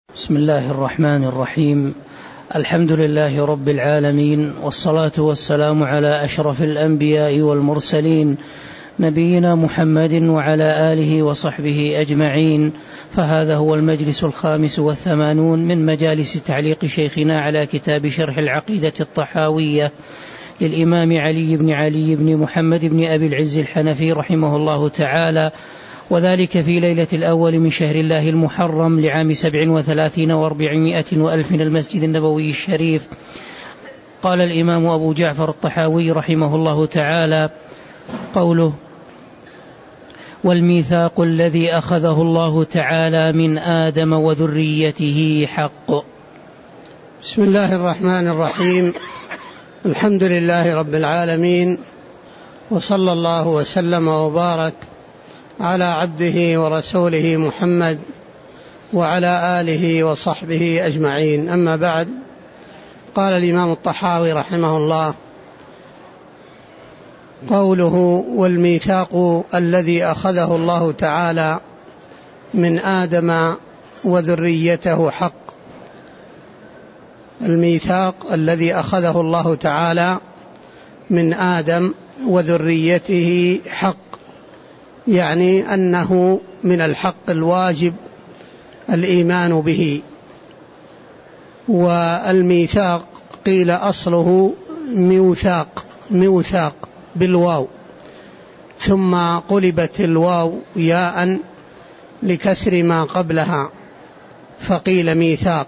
بسم الله الرحمن الرحيم. الحمد لله رب العالمين، والصلاة والسلام على أشرف الأنبياء والمرسلين، نبينا محمد وعلى آله وصحبه أجمعين. فهذا هو المجلس 85 من مجالس تعليق شيخنا على كتاب شرح العقيدة الطحاوية للإمام علي بن محمد بن أبي العز الحنفي رحمه الله تعالى، وذلك في ليلة الأول من شهر الله المحرم لعام 37 و400 وألف من المسجد النبوي الشريف. قال الإمام أبو جعفر الطحاوي رحمه الله تعالى: قوله: والميثاق الذي أخذه الله تعالى من آدم وذريته حق. بسم الله الرحمن الرحيم. الحمد لله رب العالمين، وصلى الله وسلم وبارك على عبده ورسوله محمد وعلى آله وصحبه أجمعين. أما بعد، قال الإمام الطحاوي رحمه الله: قوله: والميثاق الذي أخذه الله تعالى من آدم وذريته حق. الميثاق الذي أخذه الله تعالى من آدم وذريته حق، يعني أنه من الحق الواجب الإيمان به. والميثاق قيل أصله موثاق بالواو، ثم قلبت الواو ياء لكسر ما قبلها فقيل ميثاق.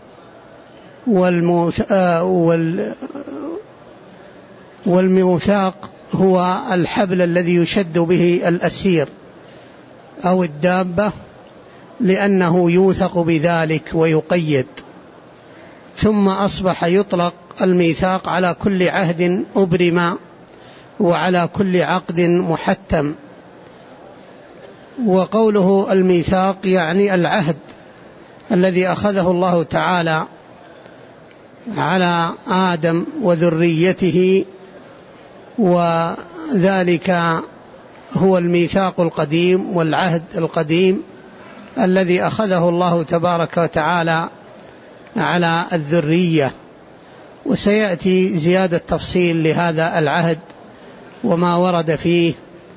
والميثاق هو الحبل الذي يشد به الأسير أو الدابة، لأنه يوثق بذلك ويقيد. ثم أصبح يطلق الميثاق على كل عهد أبرم وعلى كل عقد محتم. وقوله الميثاق يعني العهد الذي أخذه الله تعالى على آدم وذريته، وذلك هو الميثاق القديم والعهد القديم الذي أخذه الله تبارك وتعالى على الذرية. وسيأتي زيادة تفصيل لهذا العهد وما ورد فيه،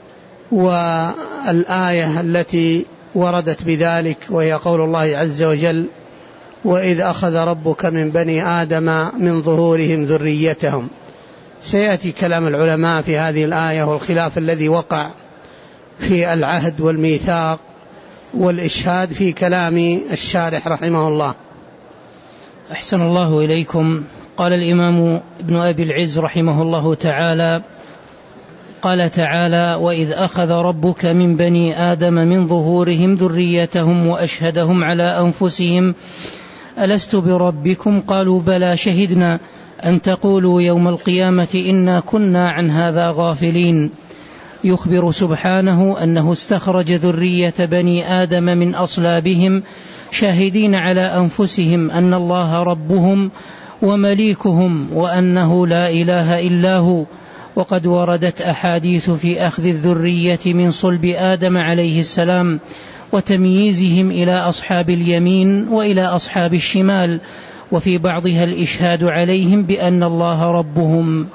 والآية التي وردت بذلك وهي قول الله عز وجل: وإذ أخذ ربك من بني آدم من ظهورهم ذريتهم. سيأتي كلام العلماء في هذه الآية والخلاف الذي وقع في العهد والميثاق والإشهاد في كلام الشارح رحمه الله. أحسن الله إليكم. قال الإمام ابن أبي العز رحمه الله تعالى: قال تعالى: وإذ أخذ ربك من بني آدم من ظهورهم ذريتهم وأشهدهم على أنفسهم ألست بربكم قالوا بلى شهدنا أن تقولوا يوم القيامة إنا كنا عن هذا غافلين. يخبر سبحانه أنه استخرج ذرية بني آدم من أصلابهم شاهدين على أنفسهم أن الله ربهم ومليكهم وأنه لا إله إلا هو. وقد وردت أحاديث في أخذ الذرية من صلب آدم عليه السلام وتمييزهم إلى أصحاب اليمين وإلى أصحاب الشمال، وفي بعضها الإشهاد عليهم بأن الله ربهم.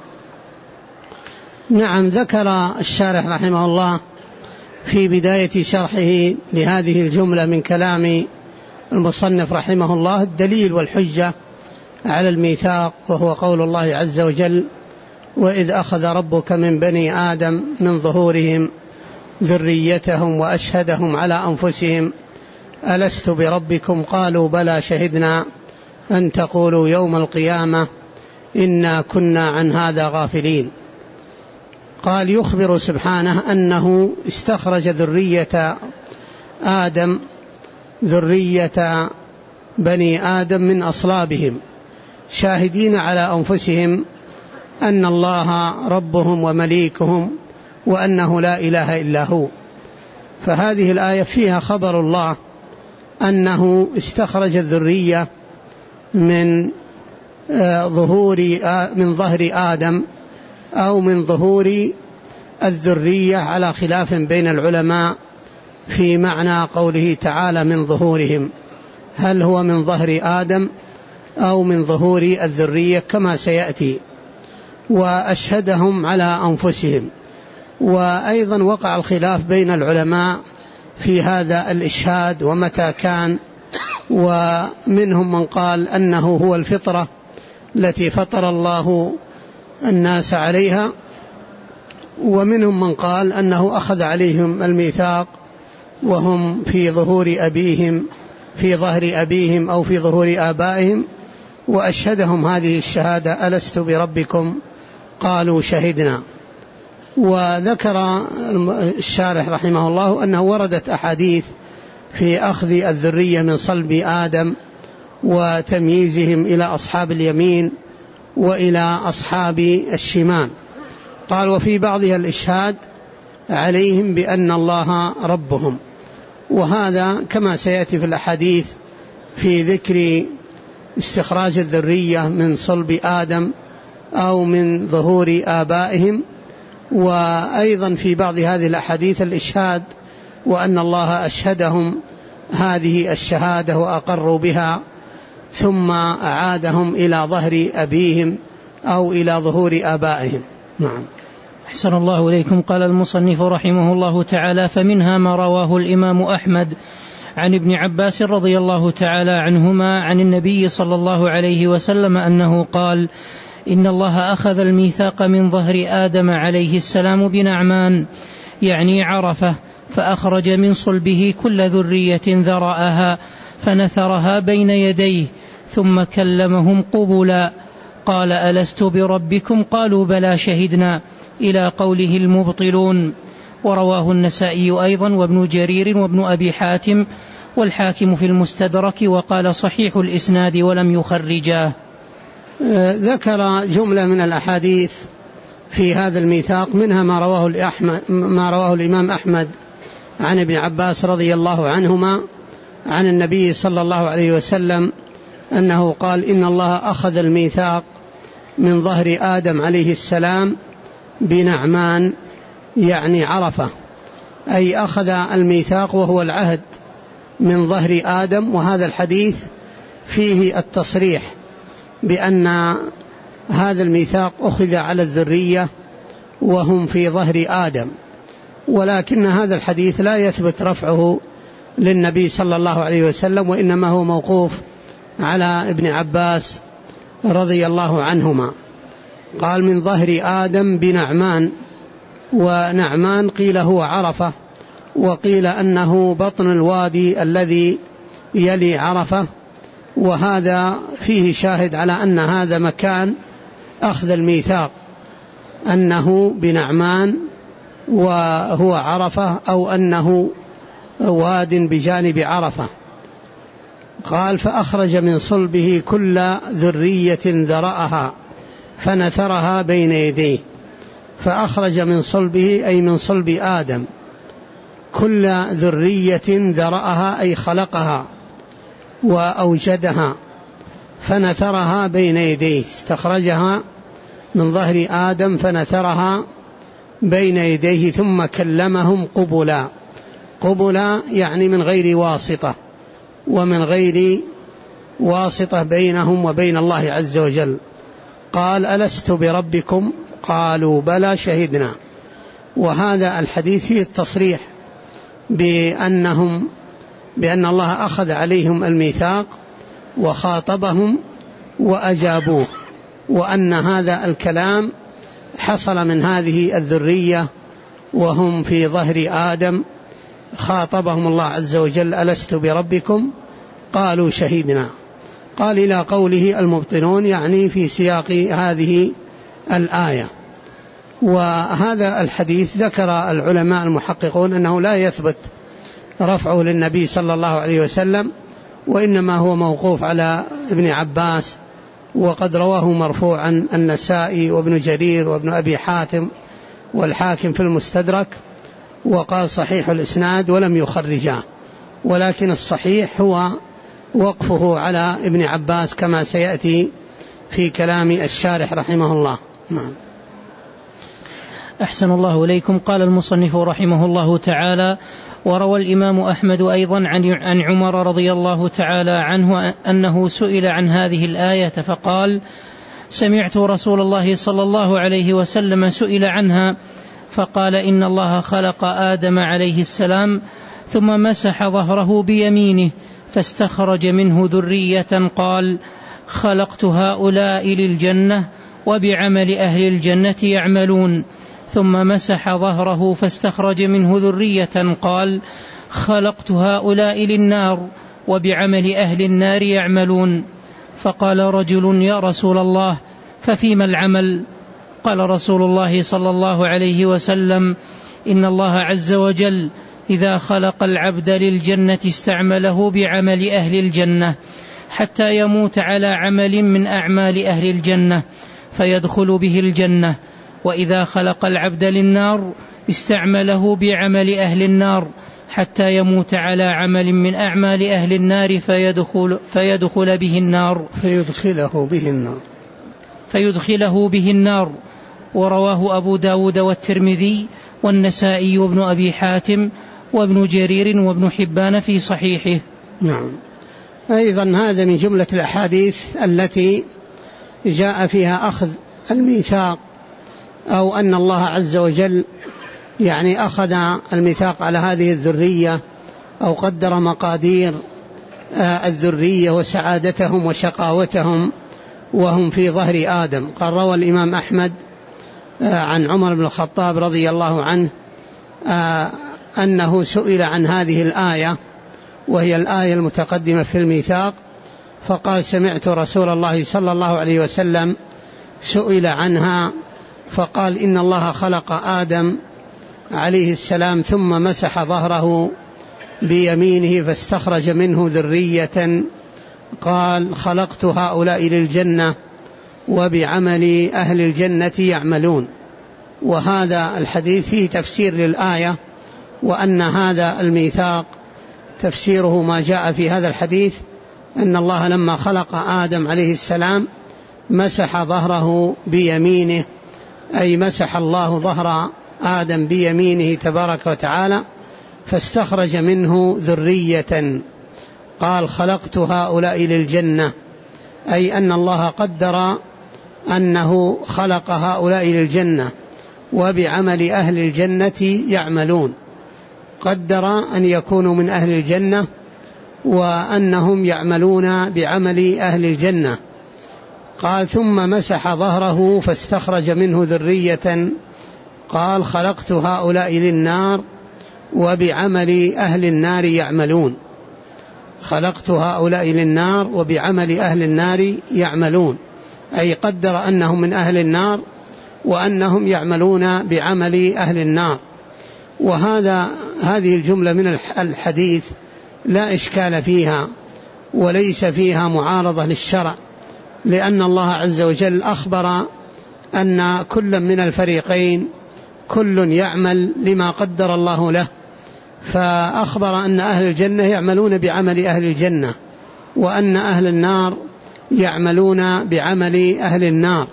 نعم، ذكر الشارح رحمه الله في بداية شرحه لهذه الجملة من كلام المصنف رحمه الله الدليل والحجة على الميثاق، وهو قول الله عز وجل: وإذ أخذ ربك من بني آدم من ظهورهم ذريتهم وأشهدهم على أنفسهم ألست بربكم قالوا بلى شهدنا أن تقولوا يوم القيامة إنا كنا عن هذا غافلين. قال: يخبر سبحانه أنه استخرج ذرية بني آدم من أصلابهم شاهدين على أنفسهم أن الله ربهم ومليكهم وأنه لا إله إلا هو. فهذه الآية فيها خبر الله أنه استخرج الذرية من ظهر آدم أو من ظهور الذرية، على خلاف بين العلماء في معنى قوله تعالى من ظهورهم، هل هو من ظهر آدم أو من ظهور الذرية كما سيأتي، وأشهدهم على أنفسهم. وأيضا وقع الخلاف بين العلماء في هذا الإشهاد ومتى كان، ومنهم من قال أنه هو الفطرة التي فطر الله الناس عليها، ومنهم من قال أنه أخذ عليهم الميثاق وهم في ظهور أبيهم، في ظهر أبيهم أو في ظهور آبائهم، وأشهدهم هذه الشهادة ألست بربكم قالوا شهدنا. وذكر الشارح رحمه الله أنه وردت أحاديث في أخذ الذرية من صلب آدم وتمييزهم إلى أصحاب اليمين وإلى أصحاب الشمال. قال وفي بعضها الإشهاد عليهم بأن الله ربهم، وهذا كما سيأتي في الأحاديث في ذكر استخراج الذرية من صلب آدم أو من ظهور آبائهم. وأيضا في بعض هذه الأحاديث الإشهاد وأن الله أشهدهم هذه الشهادة وأقروا بها ثم أعادهم إلى ظهر أبيهم أو إلى ظهور آبائهم. نعم. أحسن الله إليكم. قال المصنف رحمه الله تعالى: فمنها ما رواه الإمام أحمد عن ابن عباس رضي الله تعالى عنهما عن النبي صلى الله عليه وسلم أنه قال: إن الله أخذ الميثاق من ظهر آدم عليه السلام بنعمان، يعني عرفة، فأخرج من صلبه كل ذرية ذرأها فنثرها بين يديه ثم كلمهم قبلا، قال: ألست بربكم؟ قالوا: بلى شهدنا، إلى قوله المبطلون. ورواه النسائي أيضا وابن جرير وابن أبي حاتم والحاكم في المستدرك، وقال صحيح الإسناد ولم يخرجاه. ذكر جملة من الأحاديث في هذا الميثاق، منها ما رواه الإمام أحمد عن ابن عباس رضي الله عنهما عن النبي صلى الله عليه وسلم أنه قال: إن الله أخذ الميثاق من ظهر آدم عليه السلام بنعمان، يعني عرفة، أي أخذ الميثاق وهو العهد من ظهر آدم. وهذا الحديث فيه التصريح بأن هذا الميثاق أخذ على الذرية وهم في ظهر آدم، ولكن هذا الحديث لا يثبت رفعه للنبي صلى الله عليه وسلم، وإنما هو موقوف على ابن عباس رضي الله عنهما. قال: من ظهر آدم بنعمان، ونعمان قيل هو عرفة، وقيل أنه بطن الوادي الذي يلي عرفة، وهذا فيه شاهد على أن هذا مكان أخذ الميثاق، أنه بنعمان وهو عرفة، أو أنه واد بجانب عرفة. قال: فأخرج من صلبه كل ذرية ذرأها فنثرها بين يديه. فأخرج من صلبه أي من صلب آدم كل ذرية ذرأها أي خلقها وأوجدها، فنثرها بين يديه، استخرجها من ظهر آدم فنثرها بين يديه ثم كلمهم قبلا. قبلا يعني من غير واسطة، ومن غير واسطة بينهم وبين الله عز وجل. قال: ألست بربكم؟ قالوا: بلى شهدنا. وهذا الحديث فيه التصريح بأن الله أخذ عليهم الميثاق وخاطبهم وأجابوه، وأن هذا الكلام حصل من هذه الذرية وهم في ظهر آدم. خاطبهم الله عز وجل: ألست بربكم؟ قالوا: شهدنا. قال: إلى قوله المبطلون، يعني في سياق هذه الآية. وهذا الحديث ذكر العلماء المحققون أنه لا يثبت رفعه للنبي صلى الله عليه وسلم، وإنما هو موقوف على ابن عباس، وقد رواه مرفوعا النسائي وابن جرير وابن أبي حاتم والحاكم في المستدرك، وقال صحيح الإسناد ولم يخرجاه. ولكن الصحيح هو وقفه على ابن عباس كما سيأتي في كلام الشارح رحمه الله. نعم. أحسن الله إليكم. قال المصنف رحمه الله تعالى: وروى الإمام أحمد أيضا عن عمر رضي الله تعالى عنه أنه سئل عن هذه الآية فقال: سمعت رسول الله صلى الله عليه وسلم سئل عنها فقال: إن الله خلق آدم عليه السلام ثم مسح ظهره بيمينه فاستخرج منه ذرية قال: خلقت هؤلاء للجنة وبعمل أهل الجنة يعملون. ثم مسح ظهره فاستخرج منه ذرية قال: خلقت هؤلاء للنار وبعمل أهل النار يعملون. فقال رجل: يا رسول الله ففيما العمل؟ قال رسول الله صلى الله عليه وسلم: إن الله عز وجل إذا خلق العبد للجنة استعمله بعمل أهل الجنة حتى يموت على عمل من أعمال أهل الجنة فيدخل به الجنة، وإذا خلق العبد للنار استعمله بعمل أهل النار حتى يموت على عمل من أعمال أهل النار فيدخله به النار. ورواه أبو داود والترمذي والنسائي وابن أبي حاتم وابن جرير وابن حبان في صحيحه. نعم. أيضا هذا من جملة الأحاديث التي جاء فيها أخذ الميثاق، أو أن الله عز وجل يعني أخذ الميثاق على هذه الذرية، أو قدر مقادير الذرية وسعادتهم وشقاوتهم وهم في ظهر آدم. قال روى الإمام أحمد عن عمر بن الخطاب رضي الله عنه أنه سئل عن هذه الآية، وهي الآية المتقدمة في الميثاق، فقال: سمعت رسول الله صلى الله عليه وسلم سئل عنها فقال: إن الله خلق آدم عليه السلام ثم مسح ظهره بيمينه فاستخرج منه ذرية قال: خلقت هؤلاء للجنة وبعمل أهل الجنة يعملون. وهذا الحديث فيه تفسير للآية، وأن هذا الميثاق تفسيره ما جاء في هذا الحديث أن الله لما خلق آدم عليه السلام مسح ظهره بيمينه، أي مسح الله ظهر آدم بيمينه تبارك وتعالى فاستخرج منه ذرية قال: خلقت هؤلاء للجنة، أي أن الله قدر أنه خلق هؤلاء للجنة وبعمل أهل الجنة يعملون، قدر أن يكونوا من أهل الجنة وأنهم يعملون بعمل أهل الجنة. قال: ثم مسح ظهره فاستخرج منه ذرية قال: خلقت هؤلاء للنار وبعمل أهل النار يعملون. خلقت هؤلاء للنار وبعمل أهل النار يعملون، أي قدر أنهم من أهل النار وأنهم يعملون بعمل أهل النار. هذه الجملة من الحديث لا إشكال فيها وليس فيها معارضة للشرع، لأن الله عز وجل أخبر أن كل من الفريقين كل يعمل لما قدر الله له، فأخبر أن أهل الجنة يعملون بعمل أهل الجنة وأن أهل النار يعملون بعمل أهل النار.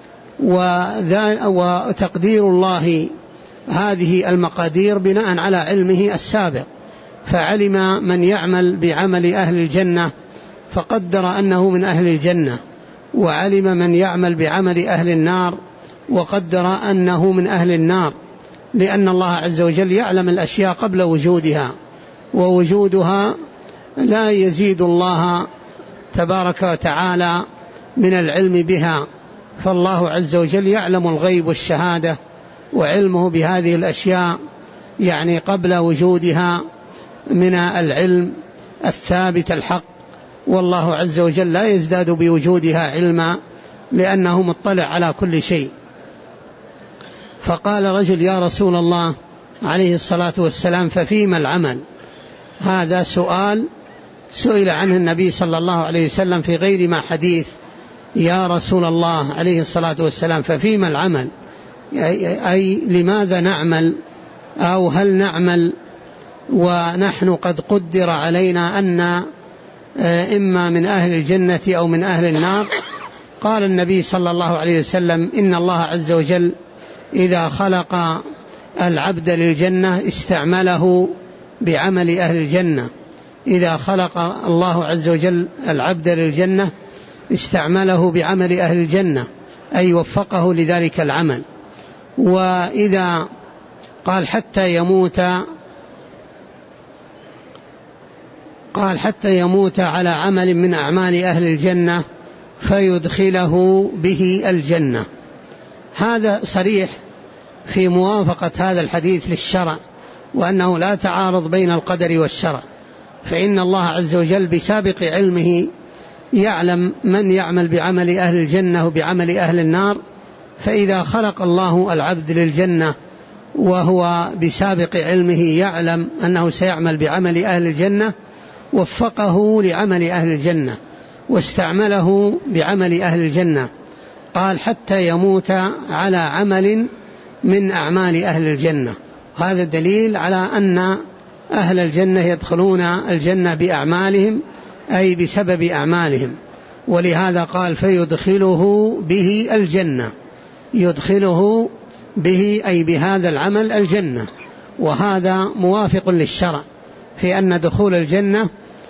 وتقدير الله هذه المقادير بناء على علمه السابق، فعلم من يعمل بعمل أهل الجنة فقدر أنه من أهل الجنة، وعلم من يعمل بعمل أهل النار وقدر أنه من أهل النار، لأن الله عز وجل يعلم الأشياء قبل وجودها، ووجودها لا يزيد الله تبارك وتعالى من العلم بها، فالله عز وجل يعلم الغيب والشهادة، وعلمه بهذه الأشياء يعني قبل وجودها من العلم الثابت الحق، والله عز وجل لا يزداد بوجودها علما لأنه مطلع على كل شيء. فقال رجل: يا رسول الله عليه الصلاة والسلام ففيما العمل؟ هذا سؤال سئل عنه النبي صلى الله عليه وسلم في غير ما حديث: يا رسول الله عليه الصلاة والسلام ففيما العمل؟ أي لماذا نعمل، أو هل نعمل ونحن قد قدر علينا أن إما من أهل الجنة أو من أهل النار؟ قال النبي صلى الله عليه وسلم: إن الله عز وجل إذا خلق العبد للجنة استعمله بعمل أهل الجنة. إذا خلق الله عز وجل العبد للجنة استعمله بعمل أهل الجنة، أي وفقه لذلك العمل. وإذا قال حتى يموت على عمل من أعمال أهل الجنة فيدخله به الجنة. هذا صريح في موافقة هذا الحديث للشرع، وأنه لا تعارض بين القدر والشرع، فإن الله عز وجل بسابق علمه يعلم من يعمل بعمل أهل الجنة وبعمل أهل النار. فإذا خلق الله العبد للجنة وهو بسابق علمه يعلم أنه سيعمل بعمل أهل الجنة، وفقه لعمل أهل الجنة واستعمله بعمل أهل الجنة. قال حتى يموت على عمل من أعمال أهل الجنة. هذا دليل على أن أهل الجنة يدخلون الجنة بأعمالهم، أي بسبب أعمالهم. ولهذا قال فيدخله به الجنة، يدخله به أي بهذا العمل الجنة. وهذا موافق للشرع في أن دخول الجنة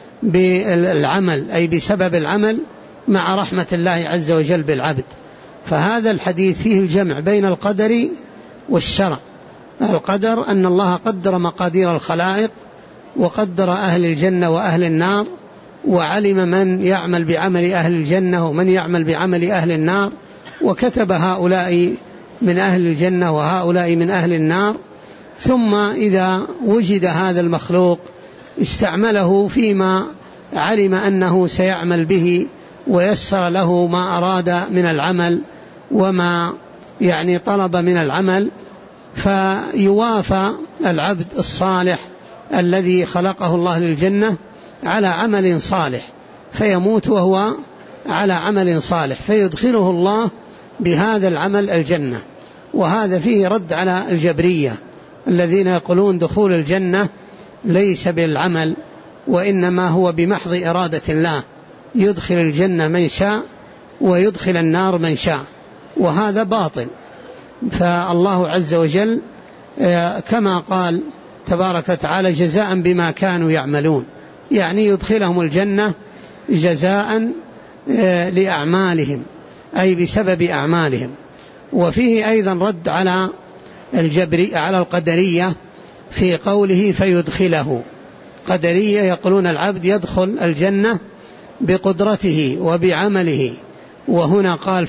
بالعمل أي بسبب العمل مع رحمة الله عز وجل بالعبد. فهذا الحديث فيه الجمع بين القدر والشرع. القدر أن الله قدر مقادير الخلائق وقدر أهل الجنة وأهل النار، وعلم من يعمل بعمل أهل الجنة ومن يعمل بعمل أهل النار، وكتب هؤلاء من أهل الجنة وهؤلاء من أهل النار. ثم إذا وجد هذا المخلوق استعمله فيما علم أنه سيعمل به، ويسر له ما أراد من العمل وما طلب من العمل، فيوافى العبد الصالح الذي خلقه الله للجنة على عمل صالح، فيموت وهو على عمل صالح، فيدخله الله بهذا العمل الجنة. وهذا فيه رد على الجبرية الذين يقولون دخول الجنة ليس بالعمل، وإنما هو بمحض إرادة الله، يدخل الجنة من شاء ويدخل النار من شاء، وهذا باطل. فالله عز وجل كما قال تبارك وتعالى جزاء بما كانوا يعملون، يعني يدخلهم الجنة جزاء لأعمالهم أي بسبب أعمالهم. وفيه أيضا رد على على القدرية في قوله فيدخله. قدرية يقولون العبد يدخل الجنة بقدرته وبعمله، وهنا قال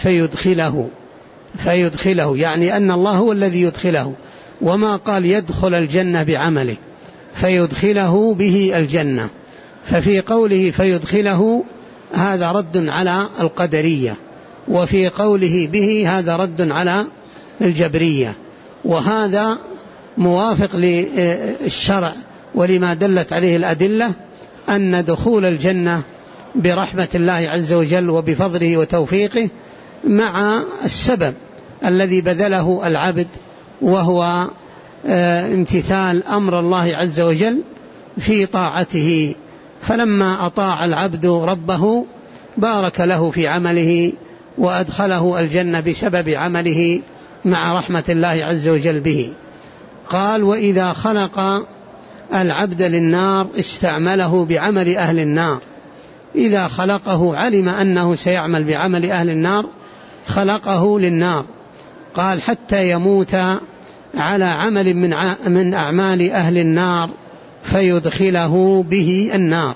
فيدخله يعني أن الله هو الذي يدخله، وما قال يدخل الجنة بعمله، فيدخله به الجنة. ففي قوله فيدخله هذا رد على القدرية، وفي قوله به هذا رد على الجبرية. وهذا موافق للشرع ولما دلت عليه الأدلة أن دخول الجنة برحمة الله عز وجل وبفضله وتوفيقه مع السبب الذي بذله العبد، وهو امتثال أمر الله عز وجل في طاعته. فلما أطاع العبد ربه بارك له في عمله وأدخله الجنة بسبب عمله مع رحمة الله عز وجل به. قال وإذا خلق العبد للنار استعمله بعمل أهل النار. إذا خلقه علم أنه سيعمل بعمل أهل النار خلقه للنار. قال حتى يموت على عمل من أعمال أهل النار فيدخله به النار.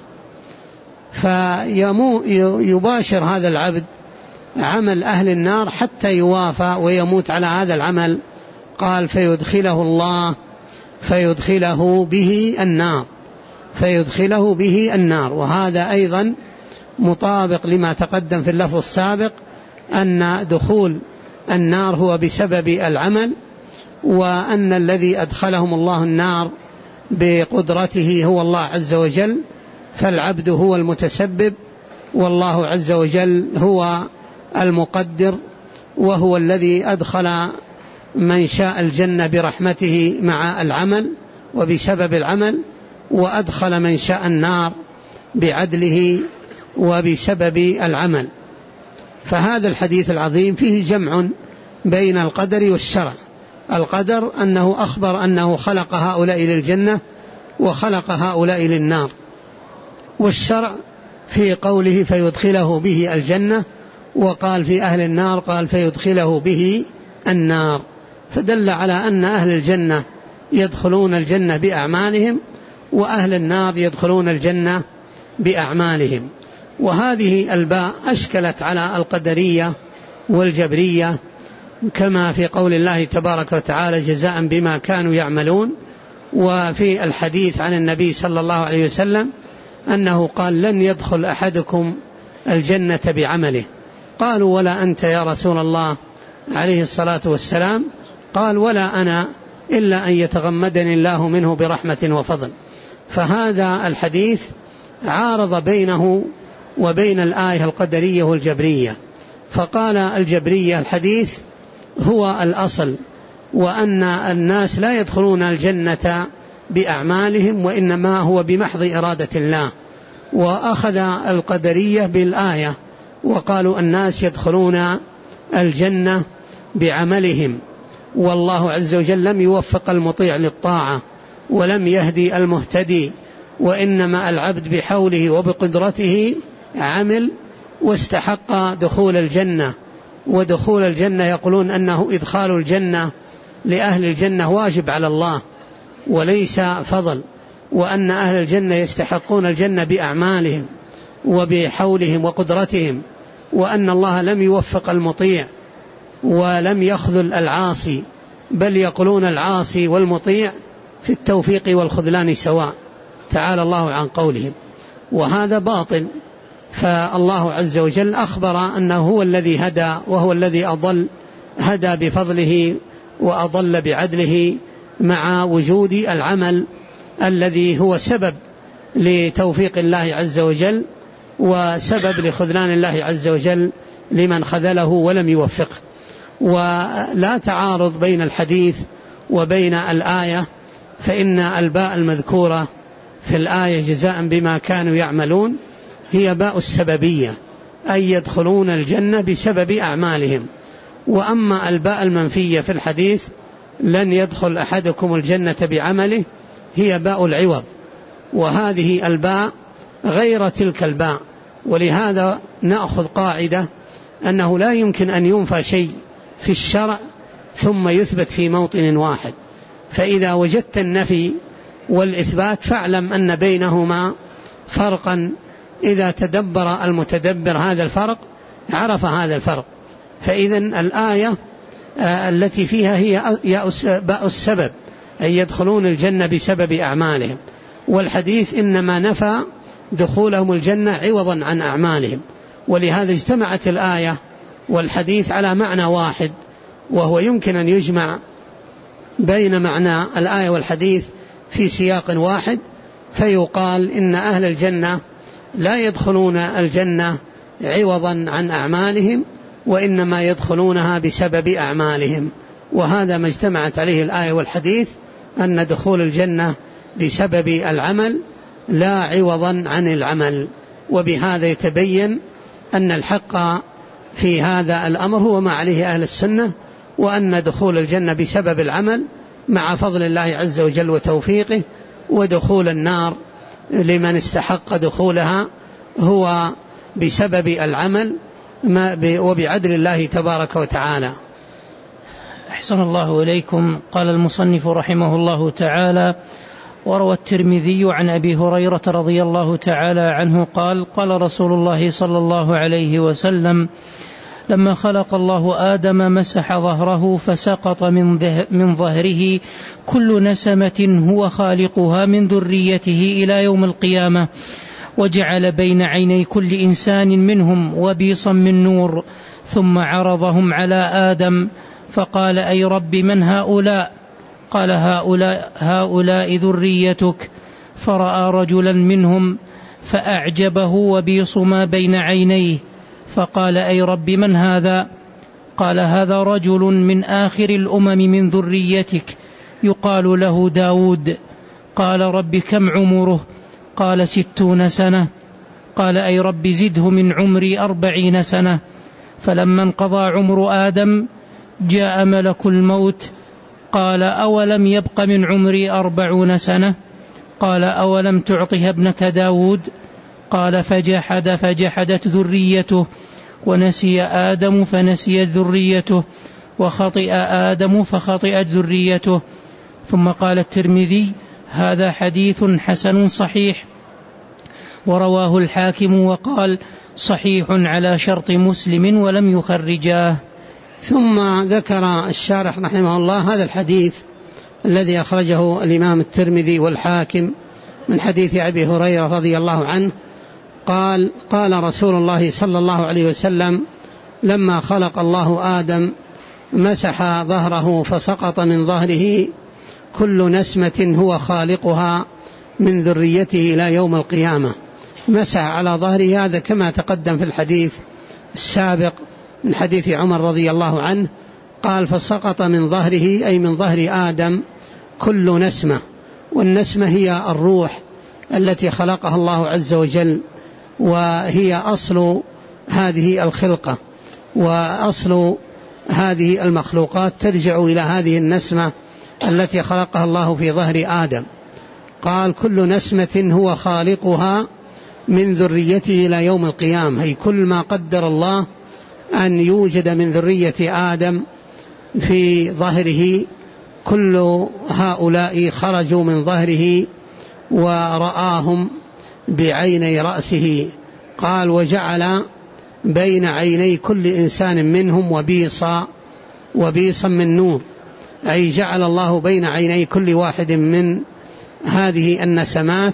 فيباشر هذا العبد عمل أهل النار حتى يوافى ويموت على هذا العمل. قال فيدخله الله فيدخله به النار. وهذا أيضا مطابق لما تقدم في اللفظ السابق أن دخول النار هو بسبب العمل، وأن الذي أدخلهم الله النار بقدرته هو الله عز وجل، فالعبد هو المتسبب والله عز وجل هو المقدر، وهو الذي أدخل من شاء الجنة برحمته مع العمل وبسبب العمل، وأدخل من شاء النار بعدله وبسبب العمل. فهذا الحديث العظيم فيه جمع بين القدر والشرع، القدر أنه أخبر أنه خلق هؤلاء للجنة وخلق هؤلاء للنار، والشرع في قوله فيدخله به الجنة، وقال في أهل النار قال فيدخله به النار، فدل على أن أهل الجنة يدخلون الجنة بأعمالهم وأهل النار يدخلون الجنة بأعمالهم. وهذه الباء أشكلت على القدرية والجبرية، كما في قول الله تبارك وتعالى جزاء بما كانوا يعملون. وفي الحديث عن النبي صلى الله عليه وسلم أنه قال لن يدخل أحدكم الجنة بعمله، قالوا ولا أنت يا رسول الله عليه الصلاة والسلام؟ قال ولا أنا إلا أن يتغمدني الله منه برحمة وفضل. فهذا الحديث عارض بينه وبين الآية القدرية والجبرية، فقال الجبرية الحديث هو الأصل، وأن الناس لا يدخلون الجنة بأعمالهم وإنما هو بمحض إرادة الله، وأخذ القدرية بالآية وقالوا الناس يدخلون الجنة بعملهم، والله عز وجل لم يوفق المطيع للطاعة ولم يهدي المهتدي، وإنما العبد بحوله وبقدرته عمل واستحق دخول الجنة. ودخول الجنة يقولون أنه إدخال الجنة لأهل الجنة واجب على الله وليس فضل، وأن أهل الجنة يستحقون الجنة بأعمالهم وبحولهم وقدرتهم، وأن الله لم يوفق المطيع ولم يخذل العاصي، بل يقولون العاصي والمطيع في التوفيق والخذلان سواء، تعالى الله عن قولهم، وهذا باطل. فالله عز وجل أخبر أنه هو الذي هدى وهو الذي أضل، هدى بفضله وأضل بعدله، مع وجود العمل الذي هو سبب لتوفيق الله عز وجل وسبب لخذلان الله عز وجل لمن خذله ولم يوفقه. ولا تعارض بين الحديث وبين الآية، فإن الباء المذكورة في الآية جزاء بما كانوا يعملون هي باء السببية، أي يدخلون الجنة بسبب أعمالهم. وأما الباء المنفية في الحديث لن يدخل أحدكم الجنة بعمله هي باء العوض، وهذه الباء غير تلك الباء. ولهذا نأخذ قاعدة أنه لا يمكن أن ينفى شيء في الشرع ثم يثبت في موطن واحد، فإذا وجدت النفي والإثبات فاعلم أن بينهما فرقا، إذا تدبر المتدبر هذا الفرق عرف هذا الفرق. فإذا الآية التي فيها هي باء السبب، أي يدخلون الجنة بسبب أعمالهم، والحديث إنما نفى دخولهم الجنة عوضا عن أعمالهم. ولهذا اجتمعت الآية والحديث على معنى واحد، وهو يمكن أن يجمع بين معنى الآية والحديث في سياق واحد، فيقال إن أهل الجنة لا يدخلون الجنة عوضا عن أعمالهم، وإنما يدخلونها بسبب أعمالهم. وهذا ما اجتمعت عليه الآية والحديث، أن دخول الجنة بسبب العمل لا عوضا عن العمل. وبهذا يتبين أن الحق في هذا الأمر هو ما عليه أهل السنة، وأن دخول الجنة بسبب العمل مع فضل الله عز وجل وتوفيقه، ودخول النار لمن استحق دخولها هو بسبب العمل وبعدل الله تبارك وتعالى. أحسن الله إليكم. قال المصنف رحمه الله تعالى: وروى الترمذي عن أبي هريرة رضي الله تعالى عنه قال: قال رسول الله صلى الله عليه وسلم: لما خلق الله آدم مسح ظهره فسقط من ظهره كل نسمة هو خالقها من ذريته إلى يوم القيامة، وجعل بين عيني كل إنسان منهم وبيصا من نور، ثم عرضهم على آدم فقال: أي رب من هؤلاء؟ قال: هؤلاء ذريتك. فرأى رجلا منهم فأعجبه وبيص ما بين عينيه، فقال: أي رب من هذا؟ قال: هذا رجل من آخر الأمم من ذريتك يقال له داود. قال: رب كم عمره؟ قال: 60 سنة. قال: أي رب زده من عمري 40 سنة. فلما انقضى عمر آدم جاء ملك الموت قال أولم يبق من عمري 40 سنة؟ قال أولم تعطها ابنك داود؟ قال فجحدت ذريته، ونسي آدم فنسيت ذريته، وخطئ آدم فخطئت ذريته. ثم قال الترمذي: هذا حديث حسن صحيح. ورواه الحاكم وقال: صحيح على شرط مسلم ولم يخرجاه. ثم ذكر الشارح رحمه الله هذا الحديث الذي أخرجه الإمام الترمذي والحاكم من حديث أبي هريرة رضي الله عنه قال: قال رسول الله صلى الله عليه وسلم: لما خلق الله آدم مسح ظهره فسقط من ظهره كل نسمة هو خالقها من ذريته إلى يوم القيامة. مسح على ظهره، هذا كما تقدم في الحديث السابق من حديث عمر رضي الله عنه، قال: فسقط من ظهره أي من ظهر آدم كل نسمة، والنسمة هي الروح التي خلقها الله عز وجل، وهي أصل هذه الخلقة وأصل هذه المخلوقات ترجع إلى هذه النسمة التي خلقها الله في ظهر آدم. قال: كل نسمة هو خالقها من ذريته إلى يوم القيامة، أي كل ما قدر الله أن يوجد من ذرية آدم في ظهره، كل هؤلاء خرجوا من ظهره ورآهم بعيني رأسه. قال: وجعل بين عيني كل إنسان منهم وبيصا من نور، أي جعل الله بين عيني كل واحد من هذه النسمات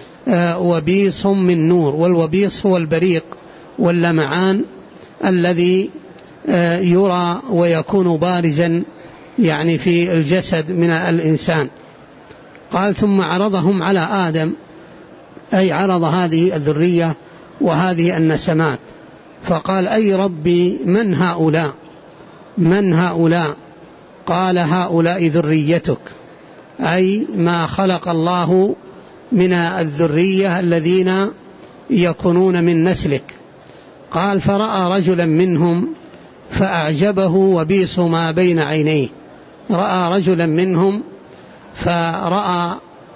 وبيص من نور. والوبيص هو البريق واللمعان الذي يرى ويكون بارزا يعني في الجسد من الإنسان. قال: ثم عرضهم على آدم، أي عرض هذه الذرية وهذه النسمات، فقال: أي ربي من هؤلاء؟ من هؤلاء؟ قال: هؤلاء ذريتك، أي ما خلق الله من الذرية الذين يكونون من نسلك. قال: فرأى رجلا منهم فأعجبه وبيص ما بين عينيه. رأى رجلا منهم فرأى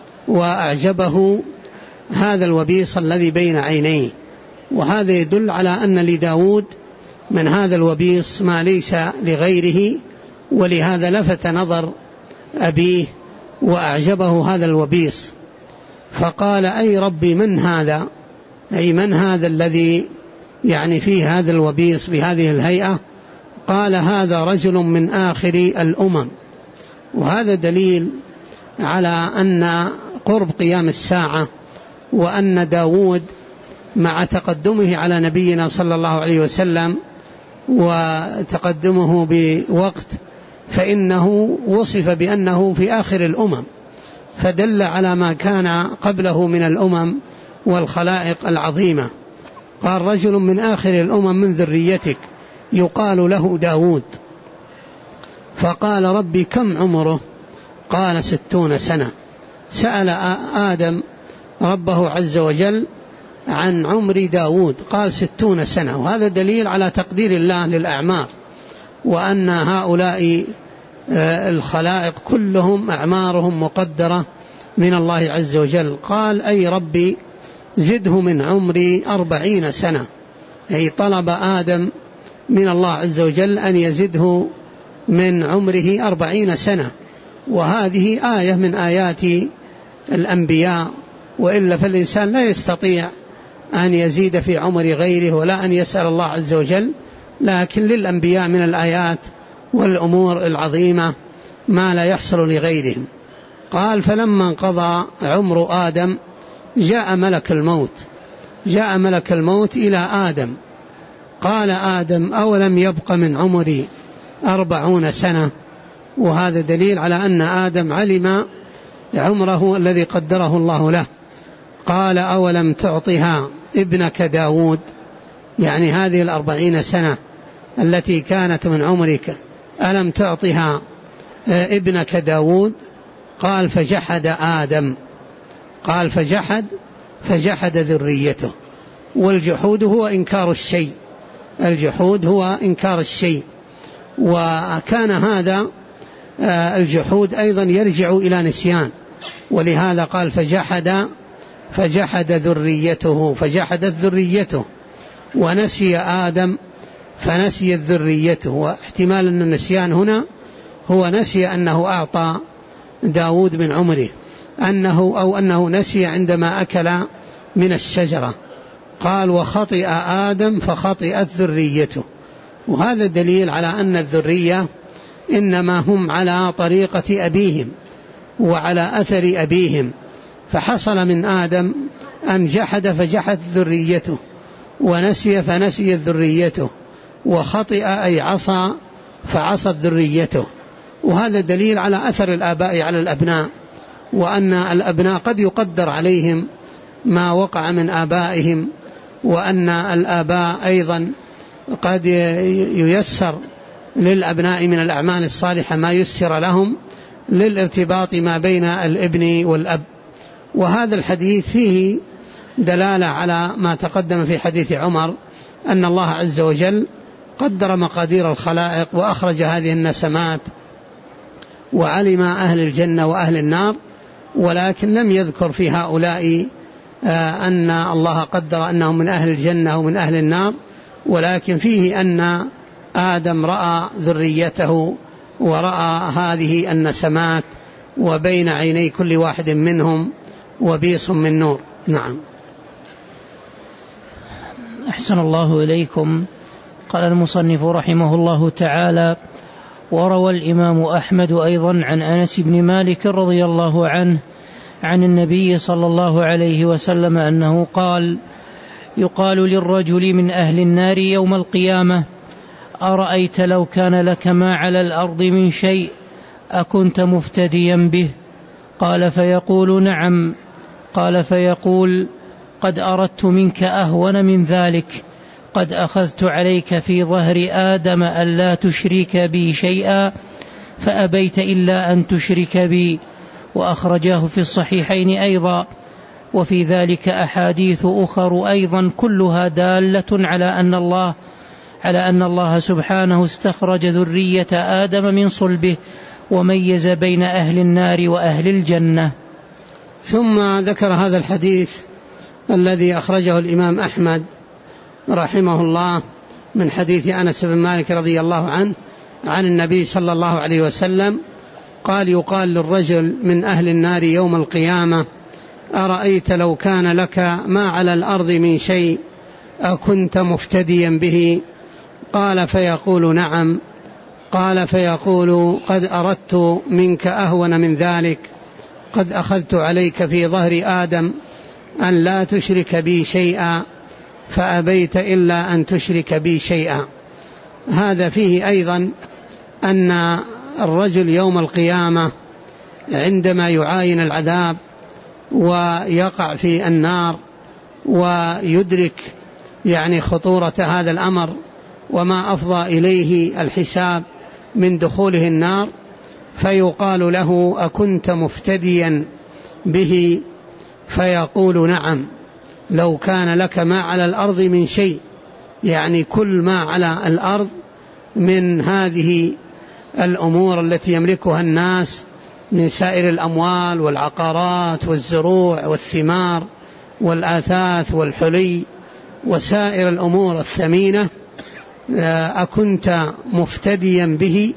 وأعجبه هذا الوبيص الذي بين عينيه، وهذا يدل على أن لداود من هذا الوبيص ما ليس لغيره، ولهذا لفت نظر أبيه وأعجبه هذا الوبيص. فقال: أي ربي من هذا؟ أي من هذا الذي يعني فيه هذا الوبيص بهذه الهيئة؟ قال: هذا رجل من آخر الأمم. وهذا دليل على أن قرب قيام الساعة، وأن داود مع تقدمه على نبينا صلى الله عليه وسلم وتقدمه بوقت، فإنه وصف بأنه في آخر الأمم، فدل على ما كان قبله من الأمم والخلائق العظيمة. قال: رجل من آخر الأمم من ذريتك يقال له داود. فقال: ربي كم عمره؟ قال: 60 سنة. سأل آدم ربه عز وجل عن عمر داود، قال: 60 سنة. وهذا دليل على تقدير الله للأعمار، وأن هؤلاء الخلائق كلهم أعمارهم مقدرة من الله عز وجل. قال: أي ربي زده من عمري 40 سنة، أي طلب آدم من الله عز وجل أن يزده من عمره 40 سنة. وهذه آية من آيات الأنبياء، وإلا فالإنسان لا يستطيع أن يزيد في عمر غيره ولا أن يسأل الله عز وجل، لكن للأنبياء من الآيات والأمور العظيمة ما لا يحصل لغيرهم. قال: فلما انقضى عمر آدم جاء ملك الموت إلى آدم. قال آدم: أولم يبق من عمري 40 سنة؟ وهذا دليل على أن آدم علم عمره الذي قدره الله له. قال: أولم تعطها ابنك داود؟ يعني هذه 40 سنة التي كانت من عمرك ألم تعطها ابنك داود؟ قال: فجحد آدم. قال: فجحد ذريته. والجحود هو إنكار الشيء، الجحود هو إنكار الشيء. وكان هذا الجحود أيضا يرجع إلى نسيان، ولهذا قال فجحدت ذريته ونسي آدم فنسيت ذريته. واحتمال أن النسيان هنا هو نسي أنه أعطى داود من عمره، أنه نسي عندما أكل من الشجرة. قال وخطئ آدم فخطئت ذريته. وهذا دليل على أن الذرية إنما هم على طريقة أبيهم وعلى أثر أبيهم، فحصل من آدم أن جحد فجحد ذريته، ونسي فنسيت ذريته، وخطئ أي عصى فعصت ذريته. وهذا دليل على أثر الآباء على الأبناء، وأن الأبناء قد يقدر عليهم ما وقع من آبائهم، وأن الآباء أيضا قد ييسر للأبناء من الأعمال الصالحة ما يسر لهم للارتباط ما بين الابن والأب. وهذا الحديث فيه دلالة على ما تقدم في حديث عمر، أن الله عز وجل قدر مقادير الخلائق وأخرج هذه النسمات وعلم أهل الجنة وأهل النار، ولكن لم يذكر في هؤلاء أن الله قدر أنهم من أهل الجنة ومن أهل النار، ولكن فيه أن آدم رأى ذريته ورأى هذه النسمات، وبين عيني كل واحد منهم وبيص من نور. نعم. أحسن الله إليكم. قال المصنف رحمه الله تعالى: وروى الإمام أحمد أيضا عن أنس بن مالك رضي الله عنه عن النبي صلى الله عليه وسلم أنه قال: يقال للرجل من أهل النار يوم القيامة: أرأيت لو كان لك ما على الأرض من شيء أكنت مفتديا به؟ قال فيقول: نعم. قال فيقول: قد أردت منك أهون من ذلك، قد أخذت عليك في ظهر آدم ألا تشرك بي شيئا فأبيت إلا أن تشرك بي. وأخرجاه في الصحيحين أيضا. وفي ذلك أحاديث أخر أيضا كلها دالة على أن الله سبحانه استخرج ذرية آدم من صلبه وميز بين أهل النار وأهل الجنة. ثم ذكر هذا الحديث الذي أخرجه الإمام أحمد رحمه الله من حديث أنس بن مالك رضي الله عنه عن النبي صلى الله عليه وسلم قال: يقال للرجل من أهل النار يوم القيامة: أرأيت لو كان لك ما على الأرض من شيء أكنت مفتديا به؟ قال فيقول: نعم. قال فيقول: قد أردت منك أهون من ذلك، قد أخذت عليك في ظهر آدم أن لا تشرك بي شيئا فأبيت إلا أن تشرك بي شيئا. هذا فيه أيضا أن الرجل يوم القيامة عندما يعاين العذاب ويقع في النار ويدرك خطورة هذا الأمر وما أفضى إليه الحساب من دخوله النار، فيقال له: أكنت مفتديا به؟ فيقول: نعم. لو كان لك ما على الأرض من شيء، كل ما على الأرض من هذه الأمور التي يملكها الناس من سائر الأموال والعقارات والزروع والثمار والآثاث والحلي وسائر الأمور الثمينة، أكنت مفتديا به؟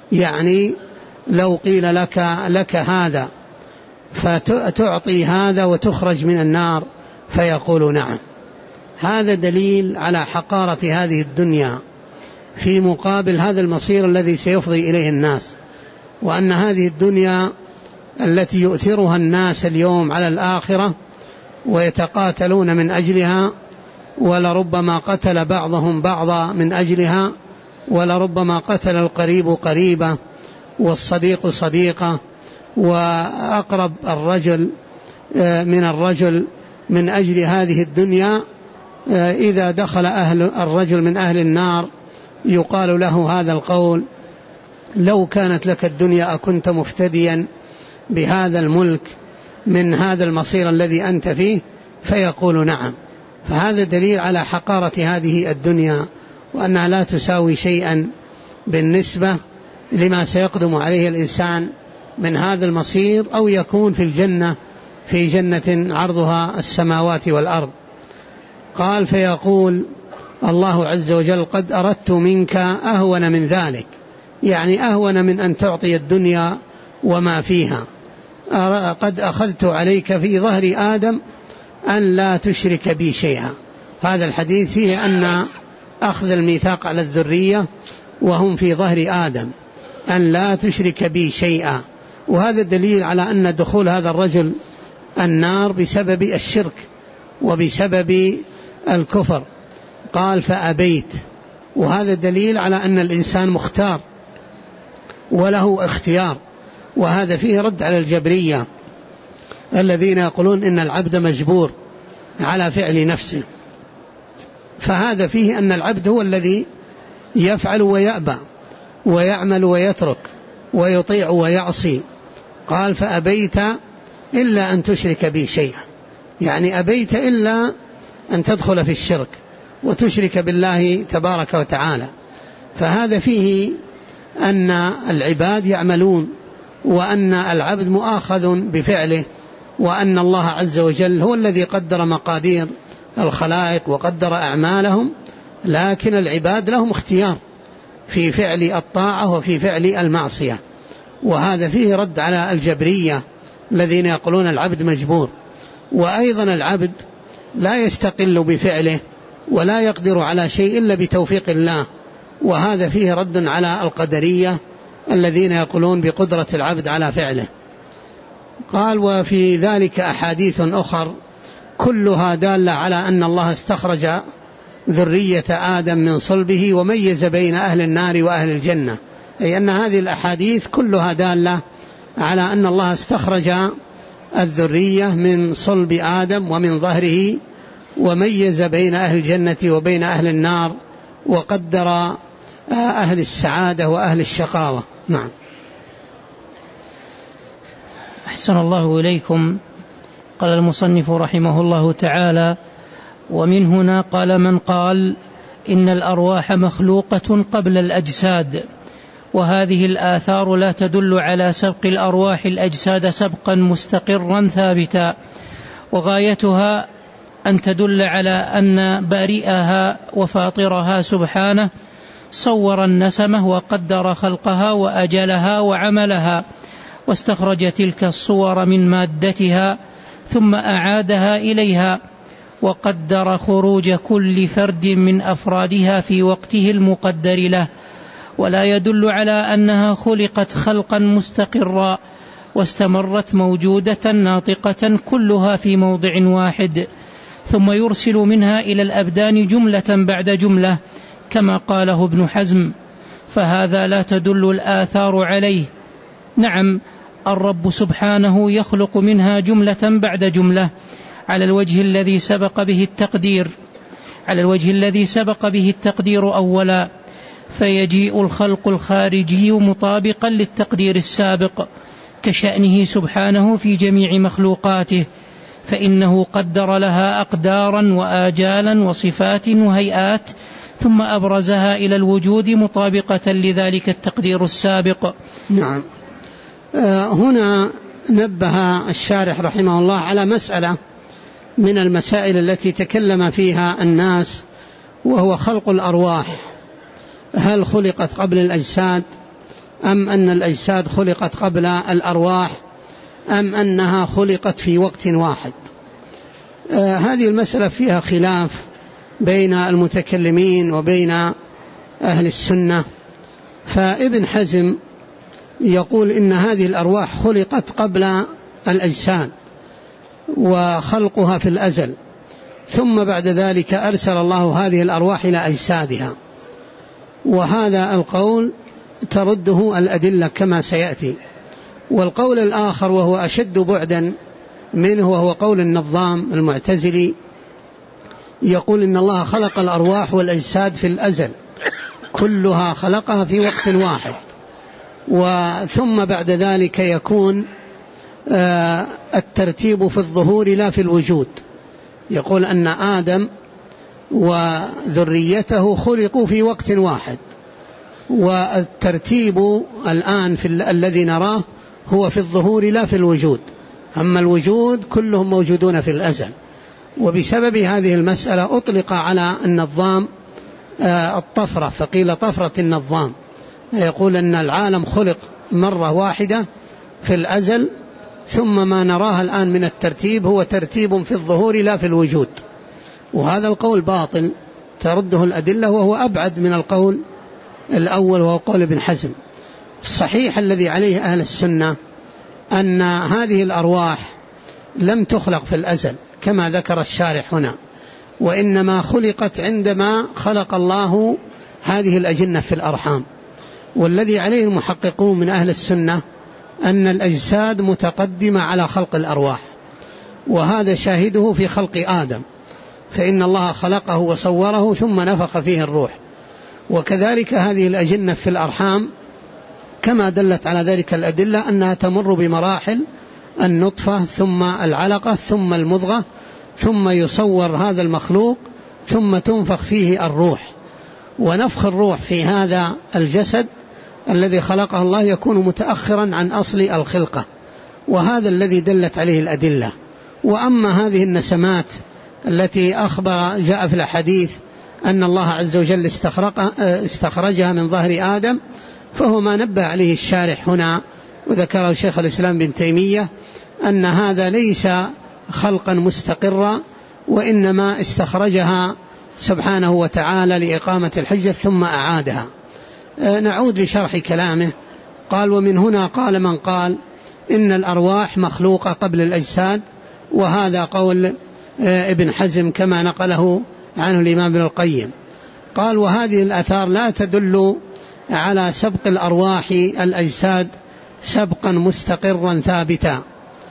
لو قيل لك هذا فتعطي هذا وتخرج من النار؟ فيقول: نعم. هذا دليل على حقارة هذه الدنيا في مقابل هذا المصير الذي سيفضي إليه الناس، وأن هذه الدنيا التي يؤثرها الناس اليوم على الآخرة ويتقاتلون من أجلها، ولربما قتل بعضهم بعضا من أجلها، ولربما قتل القريب قريبه والصديق صديقه، وأقرب الرجل من الرجل من أجل هذه الدنيا. إذا دخل الرجل من أهل النار يقال له هذا القول: لو كانت لك الدنيا أكنت مفتديا بهذا الملك من هذا المصير الذي أنت فيه؟ فيقول: نعم. فهذا دليل على حقارة هذه الدنيا، وأنها لا تساوي شيئا بالنسبة لما سيقدم عليه الإنسان من هذا المصير، أو يكون في الجنة في جنة عرضها السماوات والأرض. قال: فيقول الله عز وجل: قد أردت منك أهون من ذلك، يعني أهون من أن تعطي الدنيا وما فيها. قد أخذت عليك في ظهر آدم أن لا تشرك بي شيئا. هذا الحديث فيه أن أخذ الميثاق على الذرية وهم في ظهر آدم أن لا تشرك بي شيئا، وهذا دليل على أن دخول هذا الرجل النار بسبب الشرك وبسبب الكفر. قال: فأبيت، وهذا دليل على أن الإنسان مختار وله اختيار، وهذا فيه رد على الجبرية الذين يقولون إن العبد مجبور على فعل نفسه. فهذا فيه أن العبد هو الذي يفعل ويأبى ويعمل ويترك ويطيع ويعصي. قال: فأبيت إلا أن تشرك بي شيئا، يعني أبيت إلا أن تدخل في الشرك وتشرك بالله تبارك وتعالى. فهذا فيه أن العباد يعملون، وأن العبد مؤاخذ بفعله، وأن الله عز وجل هو الذي قدر مقادير الخلائق وقدر أعمالهم، لكن العباد لهم اختيار في فعل الطاعة وفي فعل المعصية. وهذا فيه رد على الجبرية الذين يقولون العبد مجبور. وأيضا العبد لا يستقل بفعله ولا يقدر على شيء إلا بتوفيق الله، وهذا فيه رد على القدرية الذين يقولون بقدرة العبد على فعله. قال: وفي ذلك أحاديث أخر كلها دالة على أن الله استخرج ذرية آدم من صلبه وميز بين أهل النار وأهل الجنة، أي أن هذه الأحاديث كلها دالة على أن الله استخرج الذرية من صلب آدم ومن ظهره، وميز بين أهل الجنة وبين أهل النار، وقدر أهل السعادة وأهل الشقاوة. نعم. أحسن الله إليكم. قال المصنف رحمه الله تعالى: ومن هنا قال من قال إن الأرواح مخلوقة قبل الأجساد، وهذه الآثار لا تدل على سبق الأرواح الأجساد سبقا مستقرا ثابتا، وغايتها أن تدل على أن بارئها وفاطرها سبحانه صور النسمة وقدر خلقها وأجلها وعملها، واستخرج تلك الصور من مادتها ثم أعادها إليها، وقدر خروج كل فرد من أفرادها في وقته المقدر له، ولا يدل على أنها خلقت خلقا مستقرا واستمرت موجودة ناطقة كلها في موضع واحد، ثم يرسل منها إلى الأبدان جملة بعد جملة كما قاله ابن حزم، فهذا لا تدل الآثار عليه. نعم، الرب سبحانه يخلق منها جملة بعد جملة على الوجه الذي سبق به التقدير أولا، فيجيء الخلق الخارجي مطابقا للتقدير السابق كشأنه سبحانه في جميع مخلوقاته، فإنه قدر لها أقدارا وآجالا وصفات وهيئات ثم أبرزها إلى الوجود مطابقة لذلك التقدير السابق. نعم. هنا نبه الشارح رحمه الله على مسألة من المسائل التي تكلم فيها الناس، وهو خلق الأرواح. هل خلقت قبل الأجساد، أم أن الأجساد خلقت قبل الأرواح، أم أنها خلقت في وقت واحد؟ هذه المسألة فيها خلاف بين المتكلمين وبين أهل السنة. فابن حزم يقول إن هذه الأرواح خلقت قبل الأجساد وخلقها في الأزل، ثم بعد ذلك أرسل الله هذه الأرواح إلى أجسادها، وهذا القول ترده الأدلة كما سيأتي. والقول الآخر وهو أشد بعدا منه وهو قول النظام المعتزلي، يقول إن الله خلق الأرواح والأجساد في الأزل كلها، خلقها في وقت واحد، وثم بعد ذلك يكون الترتيب في الظهور لا في الوجود. يقول أن آدم وذريته خلقوا في وقت واحد، والترتيب الآن الذي نراه هو في الظهور لا في الوجود، أما الوجود كلهم موجودون في الأزل. وبسبب هذه المسألة أطلق على النظام الطفرة، فقيل طفرة النظام، يقول أن العالم خلق مرة واحدة في الأزل، ثم ما نراه الآن من الترتيب هو ترتيب في الظهور لا في الوجود. وهذا القول باطل ترده الأدلة، وهو أبعد من القول الأول وهو قول ابن حزم. الصحيح الذي عليه أهل السنة أن هذه الأرواح لم تخلق في الأزل كما ذكر الشارح هنا، وإنما خلقت عندما خلق الله هذه الأجنة في الأرحام. والذي عليه المحققون من أهل السنة أن الأجساد متقدمة على خلق الأرواح، وهذا شاهده في خلق آدم، فإن الله خلقه وصوره ثم نفخ فيه الروح. وكذلك هذه الأجنة في الأرحام كما دلت على ذلك الأدلة أنها تمر بمراحل، النطفة ثم العلقة ثم المضغة، ثم يصور هذا المخلوق ثم تنفخ فيه الروح. ونفخ الروح في هذا الجسد الذي خلقه الله يكون متأخرا عن أصل الخلقة، وهذا الذي دلت عليه الأدلة. وأما هذه النسمات التي جاء في الحديث أن الله عز وجل استخرجها من ظهر آدم، فهو ما نبه عليه الشارح هنا وذكره شيخ الإسلام بن تيمية، أن هذا ليس خلقا مستقرا، وإنما استخرجها سبحانه وتعالى لإقامة الحجة ثم أعادها. نعود لشرح كلامه. قال: ومن هنا قال من قال إن الأرواح مخلوقة قبل الأجساد، وهذا قول ابن حزم كما نقله عنه الإمام ابن القيم. قال: وهذه الآثار لا تدل على سبق الأرواح الأجساد سبقا مستقرا ثابتا،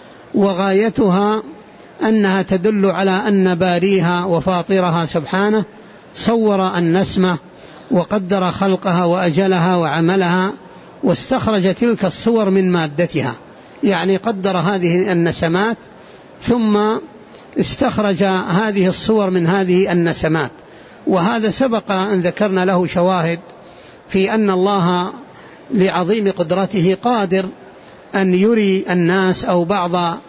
وغايتها أنها تدل على أن باريها وفاطرها سبحانه صور النسمة وقدر خلقها وأجلها وعملها، واستخرج تلك الصور من مادتها، يعني قدر هذه النسمات ثم استخرج هذه الصور من هذه النسمات. وهذا سبق أن ذكرنا له شواهد في أن الله لعظيم قدرته قادر أن يري الناس أو بعض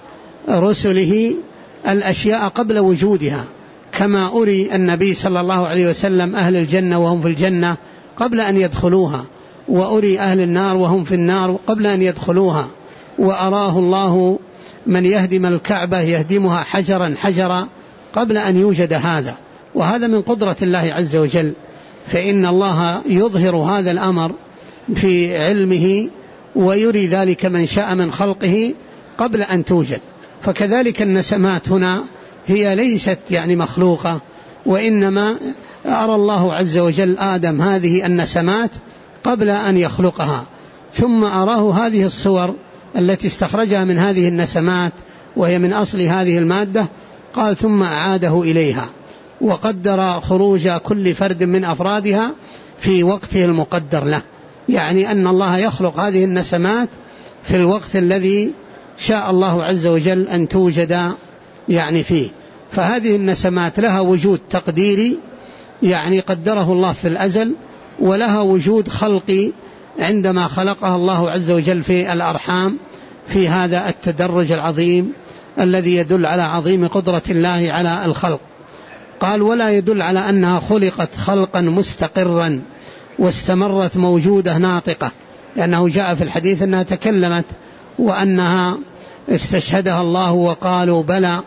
رسله الأشياء قبل وجودها، كما أري النبي صلى الله عليه وسلم أهل الجنة وهم في الجنة قبل أن يدخلوها، وأري أهل النار وهم في النار قبل أن يدخلوها، وأراه الله من يهدم الكعبة يهدمها حجرا حجرا قبل أن يوجد هذا. وهذا من قدرة الله عز وجل، فإن الله يظهر هذا الأمر في علمه ويري ذلك من شاء من خلقه قبل أن توجد. فكذلك النسمات هنا هي ليست يعني مخلوقة، وإنما أرى الله عز وجل آدم هذه النسمات قبل أن يخلقها، ثم أراه هذه الصور التي استخرجها من هذه النسمات وهي من أصل هذه المادة. قال: ثم أعاده إليها، وقدر خروج كل فرد من أفرادها في وقته المقدر له، يعني أن الله يخلق هذه النسمات في الوقت الذي شاء الله عز وجل أن توجد يعني فيه. فهذه النسمات لها وجود تقديري يعني قدره الله في الأزل، ولها وجود خلقي عندما خلقها الله عز وجل في الأرحام في هذا التدرج العظيم الذي يدل على عظيم قدرة الله على الخلق. قال: ولا يدل على أنها خلقت خلقا مستقرا واستمرت موجودة ناطقة، لأنه جاء في الحديث أنها تكلمت وأنها استشهدها الله وقالوا بلى.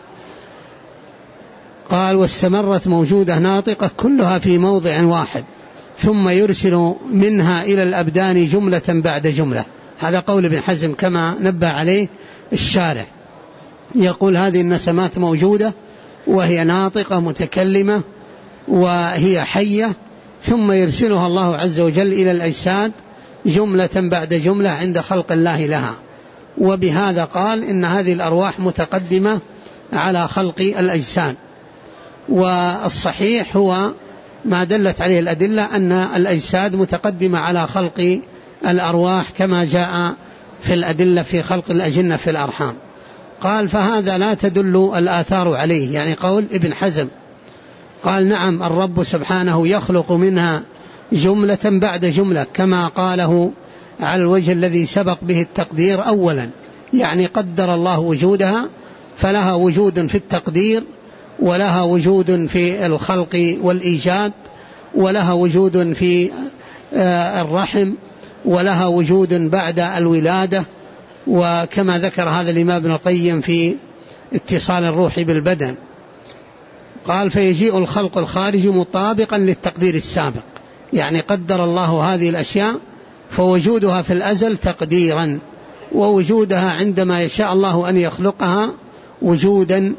قال: واستمرت موجودة ناطقة كلها في موضع واحد، ثم يرسل منها إلى الأبدان جملة بعد جملة. هذا قول ابن حزم كما نبه عليه الشارع، يقول هذه النسمات موجودة وهي ناطقة متكلمة وهي حية، ثم يرسلها الله عز وجل إلى الأجساد جملة بعد جملة عند خلق الله لها. وبهذا قال إن هذه الأرواح متقدمة على خلق الأجساد. والصحيح هو ما دلت عليه الأدلة أن الأجساد متقدمة على خلق الأرواح كما جاء في الأدلة في خلق الأجنة في الأرحام. قال: فهذا لا تدل الآثار عليه، يعني قول ابن حزم. قال: نعم، الرب سبحانه يخلق منها جملة بعد جملة كما قاله على الوجه الذي سبق به التقدير أولا، يعني قدر الله وجودها فلها وجود في التقدير، ولها وجود في الخلق والإيجاد، ولها وجود في الرحم، ولها وجود بعد الولادة، وكما ذكر هذا الإمام ابن القيم في اتصال الروح بالبدن قال فيجيء الخلق الخارجي مطابقا للتقدير السابق، يعني قدر الله هذه الأشياء فوجودها في الأزل تقديرا، ووجودها عندما يشاء الله أن يخلقها وجودا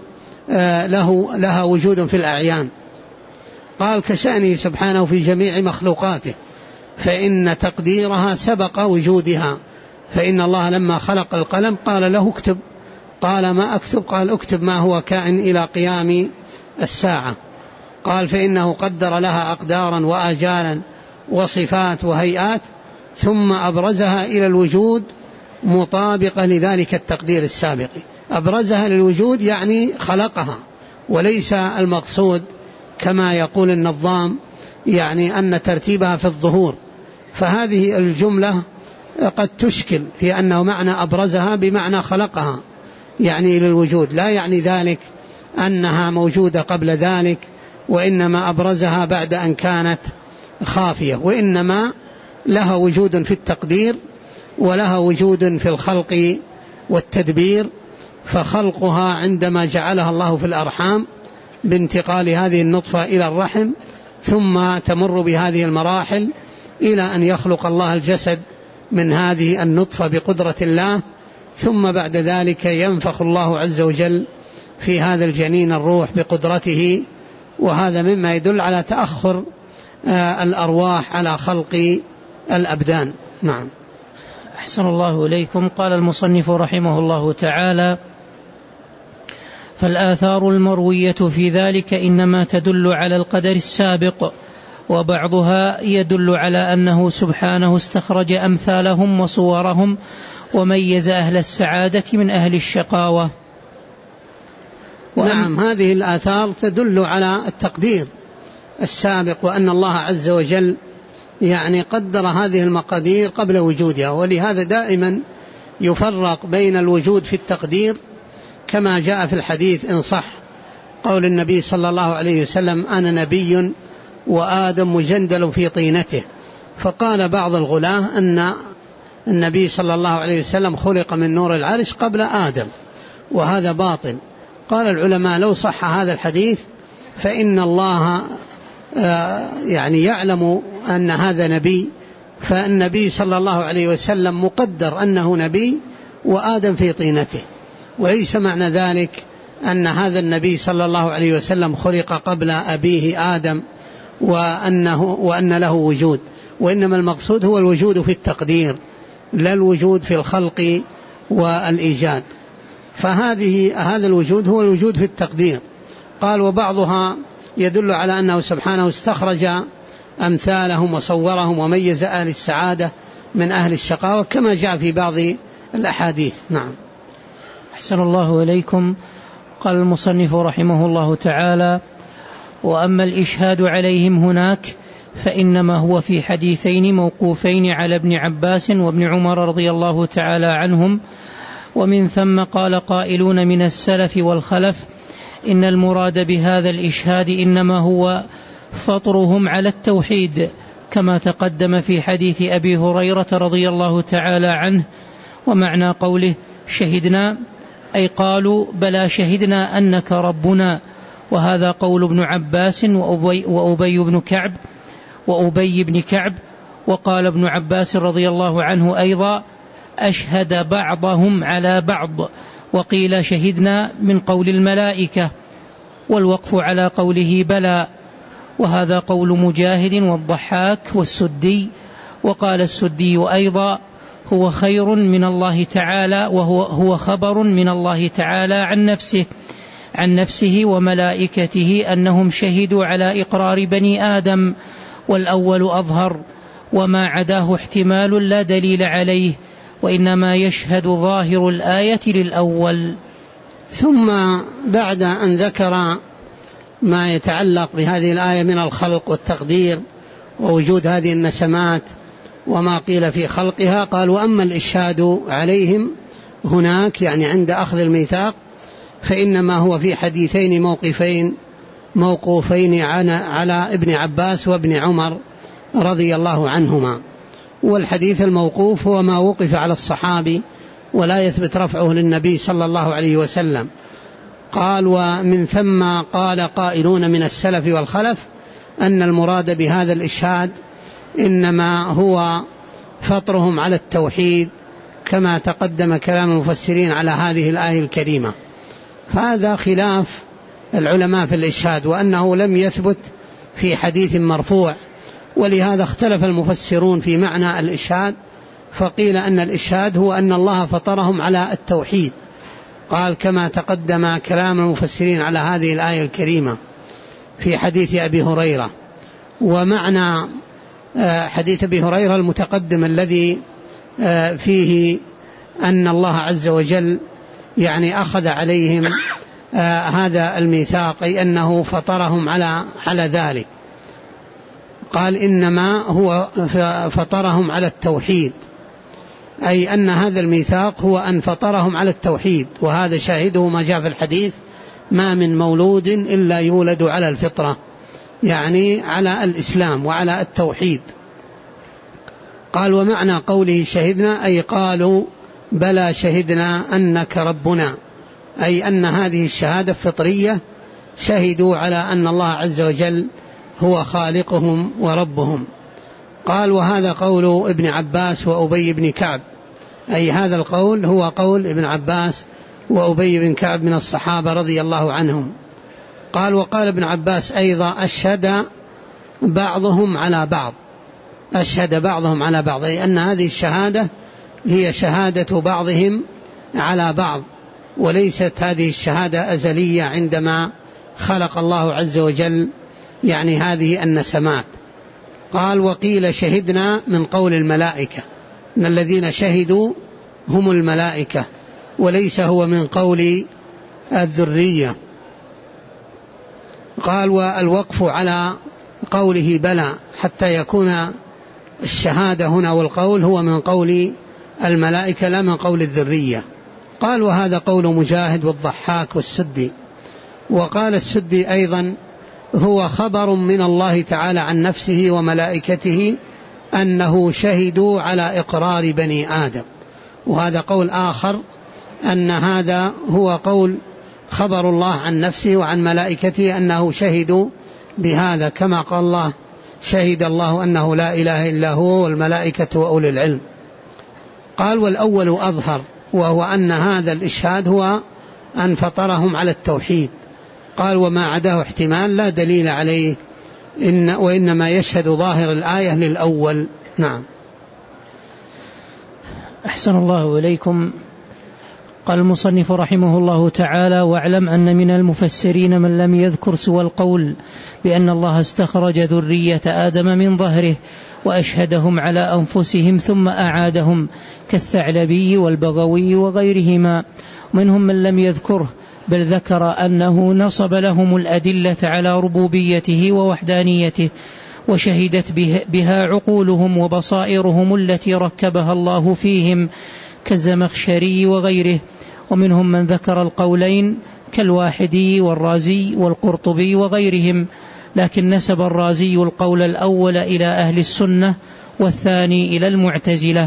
لها وجود في الأعيان. قال كشأنه سبحانه في جميع مخلوقاته، فإن تقديرها سبق وجودها، فإن الله لما خلق القلم قال له اكتب، قال ما أكتب؟ قال اكتب ما هو كائن إلى قيام الساعة. قال فإنه قدر لها أقدارا وآجالا وصفات وهيئات ثم أبرزها إلى الوجود مطابقة لذلك التقدير السابق. أبرزها للوجود يعني خلقها، وليس المقصود كما يقول النظام يعني أن ترتيبها في الظهور، فهذه الجملة قد تشكل في أنه معنى أبرزها بمعنى خلقها يعني للوجود، لا يعني ذلك أنها موجودة قبل ذلك، وإنما أبرزها بعد أن كانت خافية، وإنما لها وجود في التقدير ولها وجود في الخلق والتدبير. فخلقها عندما جعلها الله في الأرحام بانتقال هذه النطفة إلى الرحم، ثم تمر بهذه المراحل إلى أن يخلق الله الجسد من هذه النطفة بقدرة الله، ثم بعد ذلك ينفخ الله عز وجل في هذا الجنين الروح بقدرته، وهذا مما يدل على تأخر الأرواح على خلق الأبدان. نعم. أحسن الله إليكم. قال المصنف رحمه الله تعالى: فالآثار المروية في ذلك إنما تدل على القدر السابق، وبعضها يدل على أنه سبحانه استخرج أمثالهم وصورهم وميز أهل السعادة من أهل الشقاوة. نعم، هذه الآثار تدل على التقدير السابق، وأن الله عز وجل يعني قدر هذه المقادير قبل وجودها، ولهذا دائما يفرق بين الوجود في التقدير كما جاء في الحديث إن صح قول النبي صلى الله عليه وسلم: أنا نبي وآدم مجندل في طينته. فقال بعض الغلاة أن النبي صلى الله عليه وسلم خلق من نور العرش قبل آدم، وهذا باطل. قال العلماء: لو صح هذا الحديث فإن الله يعني يعلم أن هذا نبي، فالنبي صلى الله عليه وسلم مقدر أنه نبي وآدم في طينته، وليس معنى ذلك أن هذا النبي صلى الله عليه وسلم خلق قبل أبيه آدم وأن له وجود، وإنما المقصود هو الوجود في التقدير لا الوجود في الخلق والإيجاد. هذا الوجود هو الوجود في التقدير. قال: وبعضها يدل على أنه سبحانه استخرج أمثالهم وصورهم وميز أهل السعادة من أهل الشقاوة كما جاء في بعض الأحاديث. نعم. أحسن الله إليكم. قال المصنف رحمه الله تعالى: وأما الإشهاد عليهم هناك فإنما هو في حديثين موقوفين على ابن عباس وابن عمر رضي الله تعالى عنهم، ومن ثم قال قائلون من السلف والخلف إن المراد بهذا الإشهاد إنما هو فطرهم على التوحيد، كما تقدم في حديث أبي هريرة رضي الله تعالى عنه. ومعنى قوله شهدنا أي قالوا بلى شهدنا أنك ربنا، وهذا قول ابن عباس وأبي بن كعب. وقال ابن عباس رضي الله عنه أيضا: أشهد بعضهم على بعض، وقيل شهدنا من قول الملائكة، والوقف على قوله بلى، وهذا قول مجاهد والضحاك والسدي. وقال السدي أيضا: هو خير من الله تعالى، وهو خبر من الله تعالى عن نفسه وملائكته أنهم شهدوا على إقرار بني آدم، والأول أظهر، وما عداه احتمال لا دليل عليه، وإنما يشهد ظاهر الآية للأول. ثم بعد أن ذكر ما يتعلق بهذه الآية من الخلق والتقدير ووجود هذه النسمات وما قيل في خلقها. قال وأما الإشهاد عليهم هناك يعني عند أخذ الميثاق فإنما هو في حديثين موقوفين على ابن عباس وابن عمر رضي الله عنهما. والحديث الموقوف هو ما وقف على الصحابي ولا يثبت رفعه للنبي صلى الله عليه وسلم. قال ومن ثم قال قائلون من السلف والخلف أن المراد بهذا الإشهاد إنما هو فطرهم على التوحيد كما تقدم كلام المفسرين على هذه الآية الكريمة. فهذا خلاف العلماء في الإشهاد، وأنه لم يثبت في حديث مرفوع، ولهذا اختلف المفسرون في معنى الإشهاد، فقيل أن الإشهاد هو أن الله فطرهم على التوحيد، قال كما تقدم كلام المفسرين على هذه الآية الكريمة في حديث أبي هريرة. ومعنى حديث أبي هريرة المتقدم الذي فيه أن الله عز وجل يعني أخذ عليهم هذا الميثاق، أي أنه فطرهم على ذلك. قال إنما هو فطرهم على التوحيد، أي أن هذا الميثاق هو أن فطرهم على التوحيد، وهذا شاهده ما جاء في الحديث ما من مولود إلا يولد على الفطرة، يعني على الإسلام وعلى التوحيد. قال ومعنى قوله شهدنا أي قالوا بلى شهدنا أنك ربنا، أي أن هذه الشهادة فطرية، شهدوا على أن الله عز وجل هو خالقهم وربهم. قال وهذا قول ابن عباس وأبي بن كعب، أي هذا القول هو قول ابن عباس وأبي بن كعب من الصحابة رضي الله عنهم. قال وقال ابن عباس أيضا أشهد بعضهم على بعض، أشهد بعضهم على بعض، أي أن هذه الشهادة هي شهادة بعضهم على بعض، وليست هذه الشهادة أزلية عندما خلق الله عز وجل يعني هذه النسمات. قال وقيل شهدنا من قول الملائكة، إن الذين شهدوا هم الملائكة، وليس هو من قول الذرية. قال والوقف على قوله بلى حتى يكون الشهادة هنا والقول هو من قول الملائكة لا من قول الذرية. قال وهذا قول مجاهد والضحاك والسدي. وقال السدي أيضا هو خبر من الله تعالى عن نفسه وملائكته أنه شهدوا على إقرار بني آدم. وهذا قول آخر أن هذا هو قول خبر الله عن نفسه وعن ملائكته أنه شهدوا بهذا، كما قال الله شهد الله أنه لا إله إلا هو والملائكة وأولي العلم. قال والأول أظهر، وهو أن هذا الإشهاد هو أن فطرهم على التوحيد. قال وما عداه احتمال لا دليل عليه، وإنما يشهد ظاهر الآية للأول. نعم. أحسن الله إليكم. قال المصنف رحمه الله تعالى واعلم أن من المفسرين من لم يذكر سوى القول بأن الله استخرج ذرية آدم من ظهره وأشهدهم على أنفسهم ثم أعادهم كالثعلبي والبغوي وغيرهما. منهم من لم يذكره بل ذكر أنه نصب لهم الأدلة على ربوبيته ووحدانيته وشهدت بها عقولهم وبصائرهم التي ركبها الله فيهم كالزمخشري وغيره. ومنهم من ذكر القولين كالواحدي والرازي والقرطبي وغيرهم، لكن نسب الرازي القول الأول إلى أهل السنة والثاني إلى المعتزلة.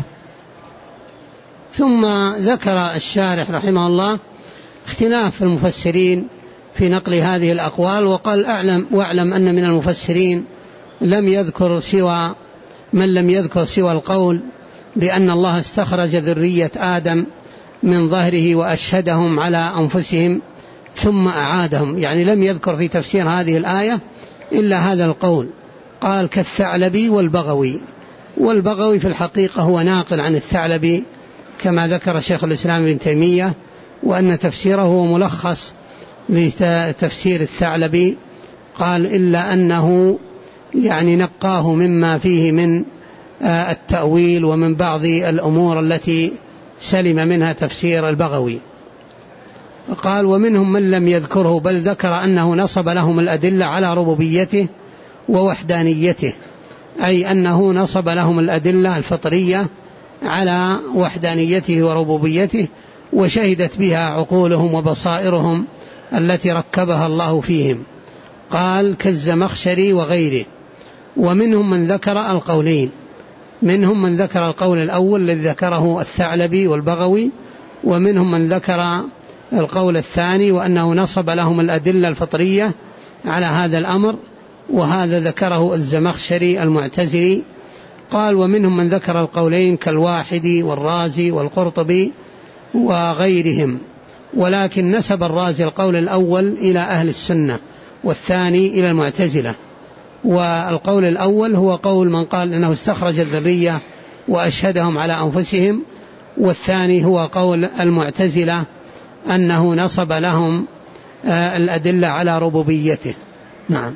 ثم ذكر الشارح رحمه الله اختلاف المفسرين في نقل هذه الأقوال، وقال واعلم أن من المفسرين من لم يذكر سوى القول بأن الله استخرج ذرية آدم من ظهره وأشهدهم على أنفسهم ثم أعادهم، يعني لم يذكر في تفسير هذه الآية إلا هذا القول. قال كالثعلبي والبغوي في الحقيقة هو ناقل عن الثعلبي كما ذكر شيخ الإسلام ابن تيمية، وأن تفسيره هو ملخص لتفسير الثعلبي. قال إلا أنه يعني نقاه مما فيه من التأويل ومن بعض الأمور التي سلم منها تفسير البغوي. قال ومنهم من لم يذكره بل ذكر أنه نصب لهم الأدلة على ربوبيته ووحدانيته أي أنه نصب لهم الأدلة الفطرية على وحدانيته وربوبيته، وشهدت بها عقولهم وبصائرهم التي ركبها الله فيهم. قال كالزمخشري وغيره. ومنهم من ذكر القولين، منهم من ذكر القول الأول الذي ذكره الثعلبي والبغوي، ومنهم من ذكر القول الثاني وأنه نصب لهم الأدلة الفطرية على هذا الأمر، وهذا ذكره الزمخشري المعتزلي. قال ومنهم من ذكر القولين كالواحدي والرازي والقرطبي وغيرهم، ولكن نسب الرازي القول الأول إلى أهل السنة والثاني إلى المعتزلة. والقول الأول هو قول من قال إنه استخرج الذرية وأشهدهم على أنفسهم، والثاني هو قول المعتزلة أنه نصب لهم الأدلة على ربوبيته. نعم.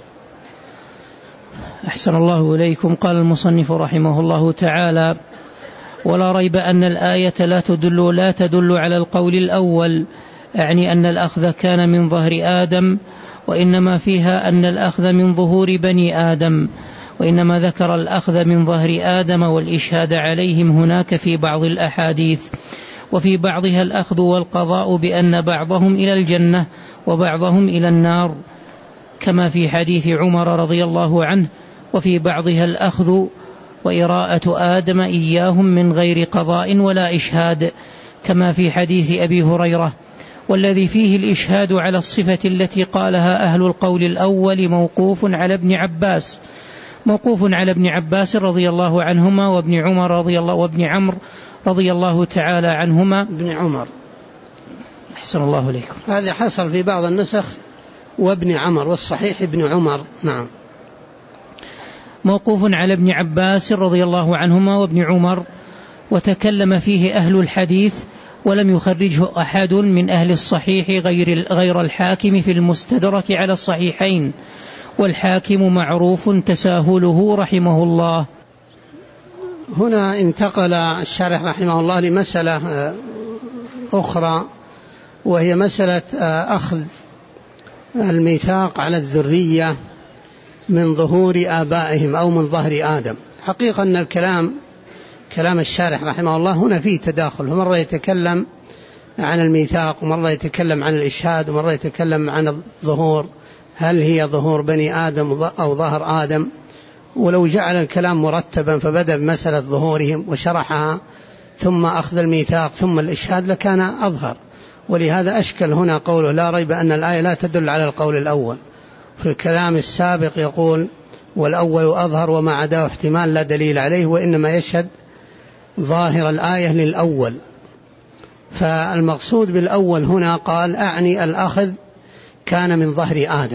أحسن الله إليكم. قال المصنف رحمه الله تعالى: ولا ريب أن الآية لا تدل على القول الأول، أعني أن الأخذ كان من ظهر آدم، وإنما فيها أن الأخذ من ظهور بني آدم، وإنما ذكر الأخذ من ظهر آدم والإشهاد عليهم هناك في بعض الأحاديث، وفي بعضها الأخذ والقضاء بأن بعضهم إلى الجنة وبعضهم إلى النار، كما في حديث عمر رضي الله عنه، وفي بعضها الأخذ وإراءة آدم إياهم من غير قضاء ولا إشهاد، كما في حديث أبي هريرة. والذي فيه الإشهاد على الصفة التي قالها أهل القول الأول موقوف على ابن عباس رضي الله عنهما وابن عمرو رضي الله تعالى عنهما. ابن عمر. أحسن الله إليكم. هذا حصل في بعض النسخ وابن عمر، والصحيح ابن عمر. نعم. موقوف على ابن عباس رضي الله عنهما وابن عمر، وتكلم فيه أهل الحديث ولم يخرجه أحد من أهل الصحيح غير الحاكم في المستدرك على الصحيحين، والحاكم معروف تساهله رحمه الله. هنا انتقل الشارح رحمه الله لمسألة أخرى، وهي مسألة أخذ الميثاق على الذرية من ظهور آبائهم أو من ظهر آدم. حقيقة أن كلام الشارح رحمه الله هنا فيه تداخل، مرة يتكلم عن الميثاق ومرة يتكلم عن الإشهاد ومرة يتكلم عن الظهور، هل هي ظهور بني آدم أو ظهر آدم. ولو جعل الكلام مرتبا فبدأ بمسألة ظهورهم وشرحها ثم أخذ الميثاق ثم الإشهاد لكان أظهر. ولهذا أشكل هنا قوله لا ريب أن الآية لا تدل على القول الأول. في الكلام السابق يقول والأول أظهر وما عداه احتمال لا دليل عليه، وإنما يشهد ظاهر الآية للأول. فالمقصود بالأول هنا قال أعني الأخذ كان من ظهر آدم،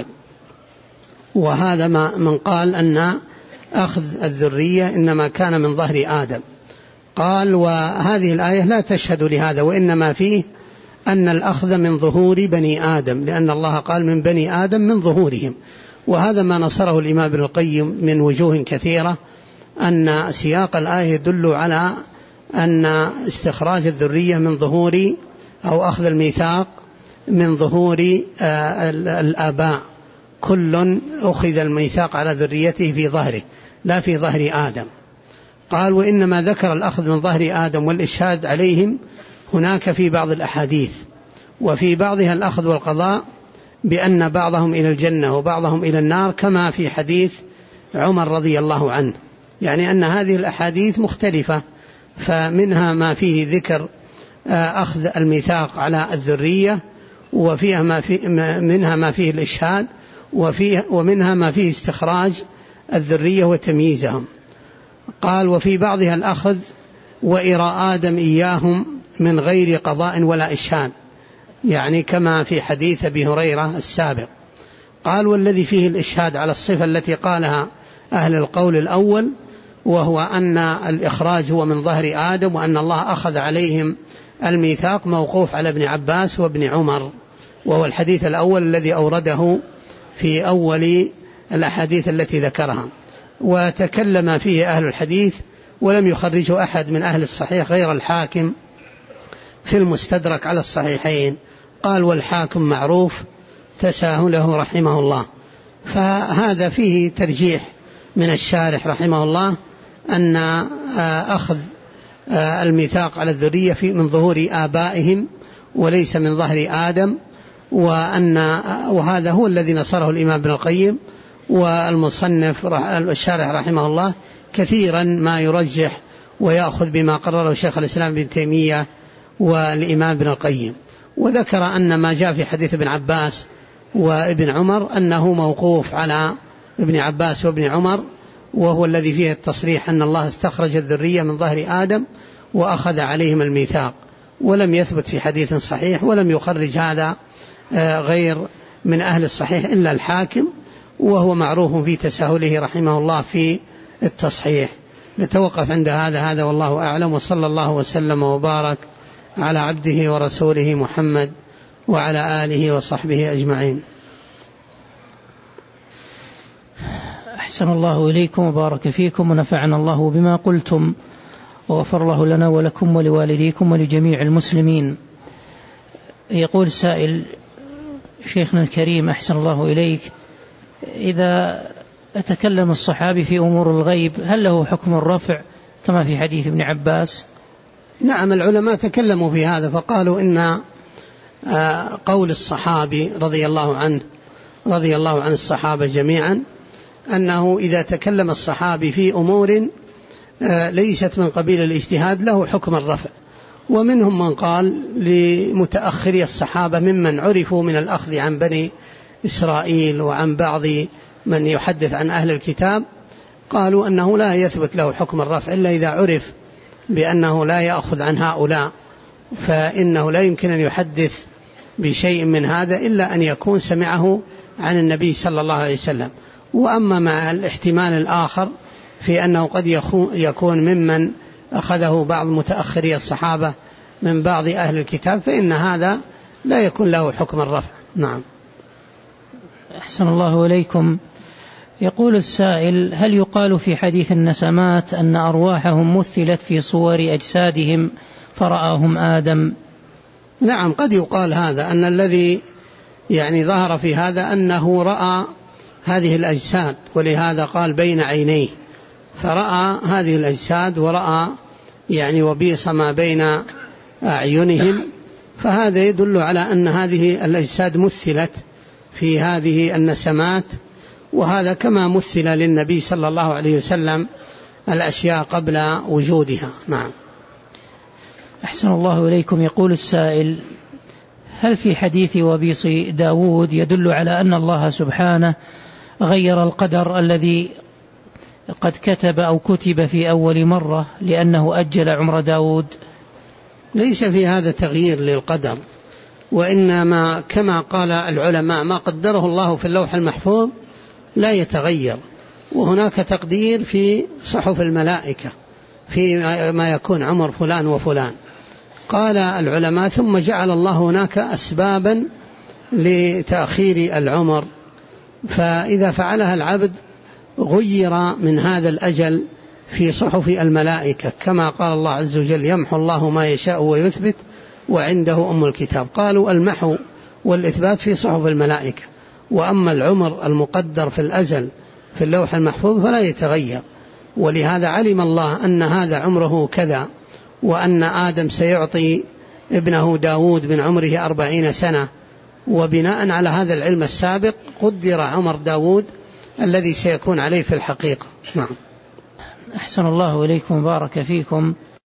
وهذا من قال أن أخذ الذرية إنما كان من ظهر آدم. قال وهذه الآية لا تشهد لهذا، وإنما فيه أن الأخذ من ظهور بني آدم، لأن الله قال من بني آدم من ظهورهم. وهذا ما نصره الإمام ابن القيم من وجوه كثيرة، أن سياق الآية يدل على أن استخراج الذرية من ظهور أو أخذ الميثاق من ظهور الآباء، كل أخذ الميثاق على ذريته في ظهره لا في ظهر آدم. قال وإنما ذكر الأخذ من ظهر آدم والإشهاد عليهم هناك في بعض الأحاديث، وفي بعضها الأخذ والقضاء بأن بعضهم إلى الجنة وبعضهم إلى النار، كما في حديث عمر رضي الله عنه. يعني أن هذه الأحاديث مختلفة، فمنها ما فيه ذكر أخذ الميثاق على الذرية، وفيها منها ما فيه الإشهاد، ومنها ما فيه استخراج الذرية وتمييزهم. قال وفي بعضها الأخذ وإراء آدم إياهم من غير قضاء ولا إشهاد، يعني كما في حديث أبي هريرة السابق. قال والذي فيه الإشهاد على الصفة التي قالها أهل القول الأول، وهو أن الإخراج هو من ظهر آدم، وأن الله أخذ عليهم الميثاق، موقوف على ابن عباس وابن عمر، وهو الحديث الأول الذي أورده في أول الأحاديث التي ذكرها. وتكلم فيه أهل الحديث ولم يخرجه أحد من أهل الصحيح غير الحاكم في المستدرك على الصحيحين. قال والحاكم معروف تساهله رحمه الله. فهذا فيه ترجيح من الشارح رحمه الله أن أخذ الميثاق على الذرية من ظهور آبائهم وليس من ظهر آدم، وهذا هو الذي نصره الإمام ابن القيم والمصنف الشارح رحمه الله كثيرا ما يرجح ويأخذ بما قرره شيخ الإسلام ابن تيمية والإمام ابن القيم. وذكر أن ما جاء في حديث ابن عباس وابن عمر أنه موقوف على ابن عباس وابن عمر، وهو الذي فيه التصريح أن الله استخرج الذرية من ظهر آدم وأخذ عليهم الميثاق، ولم يثبت في حديث صحيح، ولم يخرج هذا غير من أهل الصحيح إلا الحاكم، وهو معروف في تساهله رحمه الله في التصحيح. نتوقف عند هذا والله أعلم، وصلى الله وسلم وبارك على عبده ورسوله محمد وعلى آله وصحبه أجمعين. أحسن الله إليكم وبارك فيكم ونفعنا الله بما قلتم، وغفر الله لنا ولكم ولوالديكم ولجميع المسلمين. يقول سائل: شيخنا الكريم أحسن الله إليك، إذا أتكلم الصحابي في أمور الغيب هل له حكم الرفع كما في حديث ابن عباس؟ نعم، العلماء تكلموا في هذا فقالوا إن قول الصحابي رضي الله عن الصحابة جميعا أنه إذا تكلم الصحابي في أمور ليست من قبيل الاجتهاد له حكم الرفع. ومنهم من قال لمتأخري الصحابة ممن عرفوا من الأخذ عن بني إسرائيل وعن بعض من يحدث عن أهل الكتاب، قالوا أنه لا يثبت له حكم الرفع إلا إذا عرف بأنه لا يأخذ عن هؤلاء، فإنه لا يمكن أن يحدث بشيء من هذا إلا أن يكون سمعه عن النبي صلى الله عليه وسلم. وأما مع الاحتمال الآخر في أنه قد يكون ممن أخذه بعض متأخري الصحابة من بعض أهل الكتاب، فإن هذا لا يكون له حكم الرفع. نعم. أحسن الله إليكم. يقول السائل: هل يقال في حديث النسمات أن أرواحهم مثلت في صور أجسادهم فرآهم آدم؟ نعم، قد يقال هذا، أن الذي ظهر في هذا أنه رأى هذه الأجساد، ولهذا قال بين عينيه، فرأى هذه الأجساد ورأى وبيص ما بين أعينهم، فهذا يدل على أن هذه الأجساد مثلت في هذه النسمات، وهذا كما مثل للنبي صلى الله عليه وسلم الأشياء قبل وجودها. نعم. أحسن الله إليكم. يقول السائل: هل في حديث وبيص داود يدل على أن الله سبحانه غير القدر الذي قد كتب أو كتب في أول مرة لأنه أجل عمر داود؟ ليس في هذا تغيير للقدر، وإنما كما قال العلماء ما قدره الله في اللوح المحفوظ لا يتغير، وهناك تقدير في صحف الملائكة في ما يكون عمر فلان وفلان. قال العلماء: ثم جعل الله هناك أسبابا لتأخير العمر، فإذا فعلها العبد غير من هذا الأجل في صحف الملائكة، كما قال الله عز وجل: يمحو الله ما يشاء ويثبت وعنده أم الكتاب. قالوا المحو والإثبات في صحف الملائكة، وأما العمر المقدر في الأزل في اللوح المحفوظ فلا يتغير. ولهذا علم الله أن هذا عمره كذا، وأن آدم سيعطي ابنه داود من عمره 40 سنة، وبناء على هذا العلم السابق قدر عمر داود الذي سيكون عليه في الحقيقة. نعم. أحسن الله إليكم وبارك فيكم.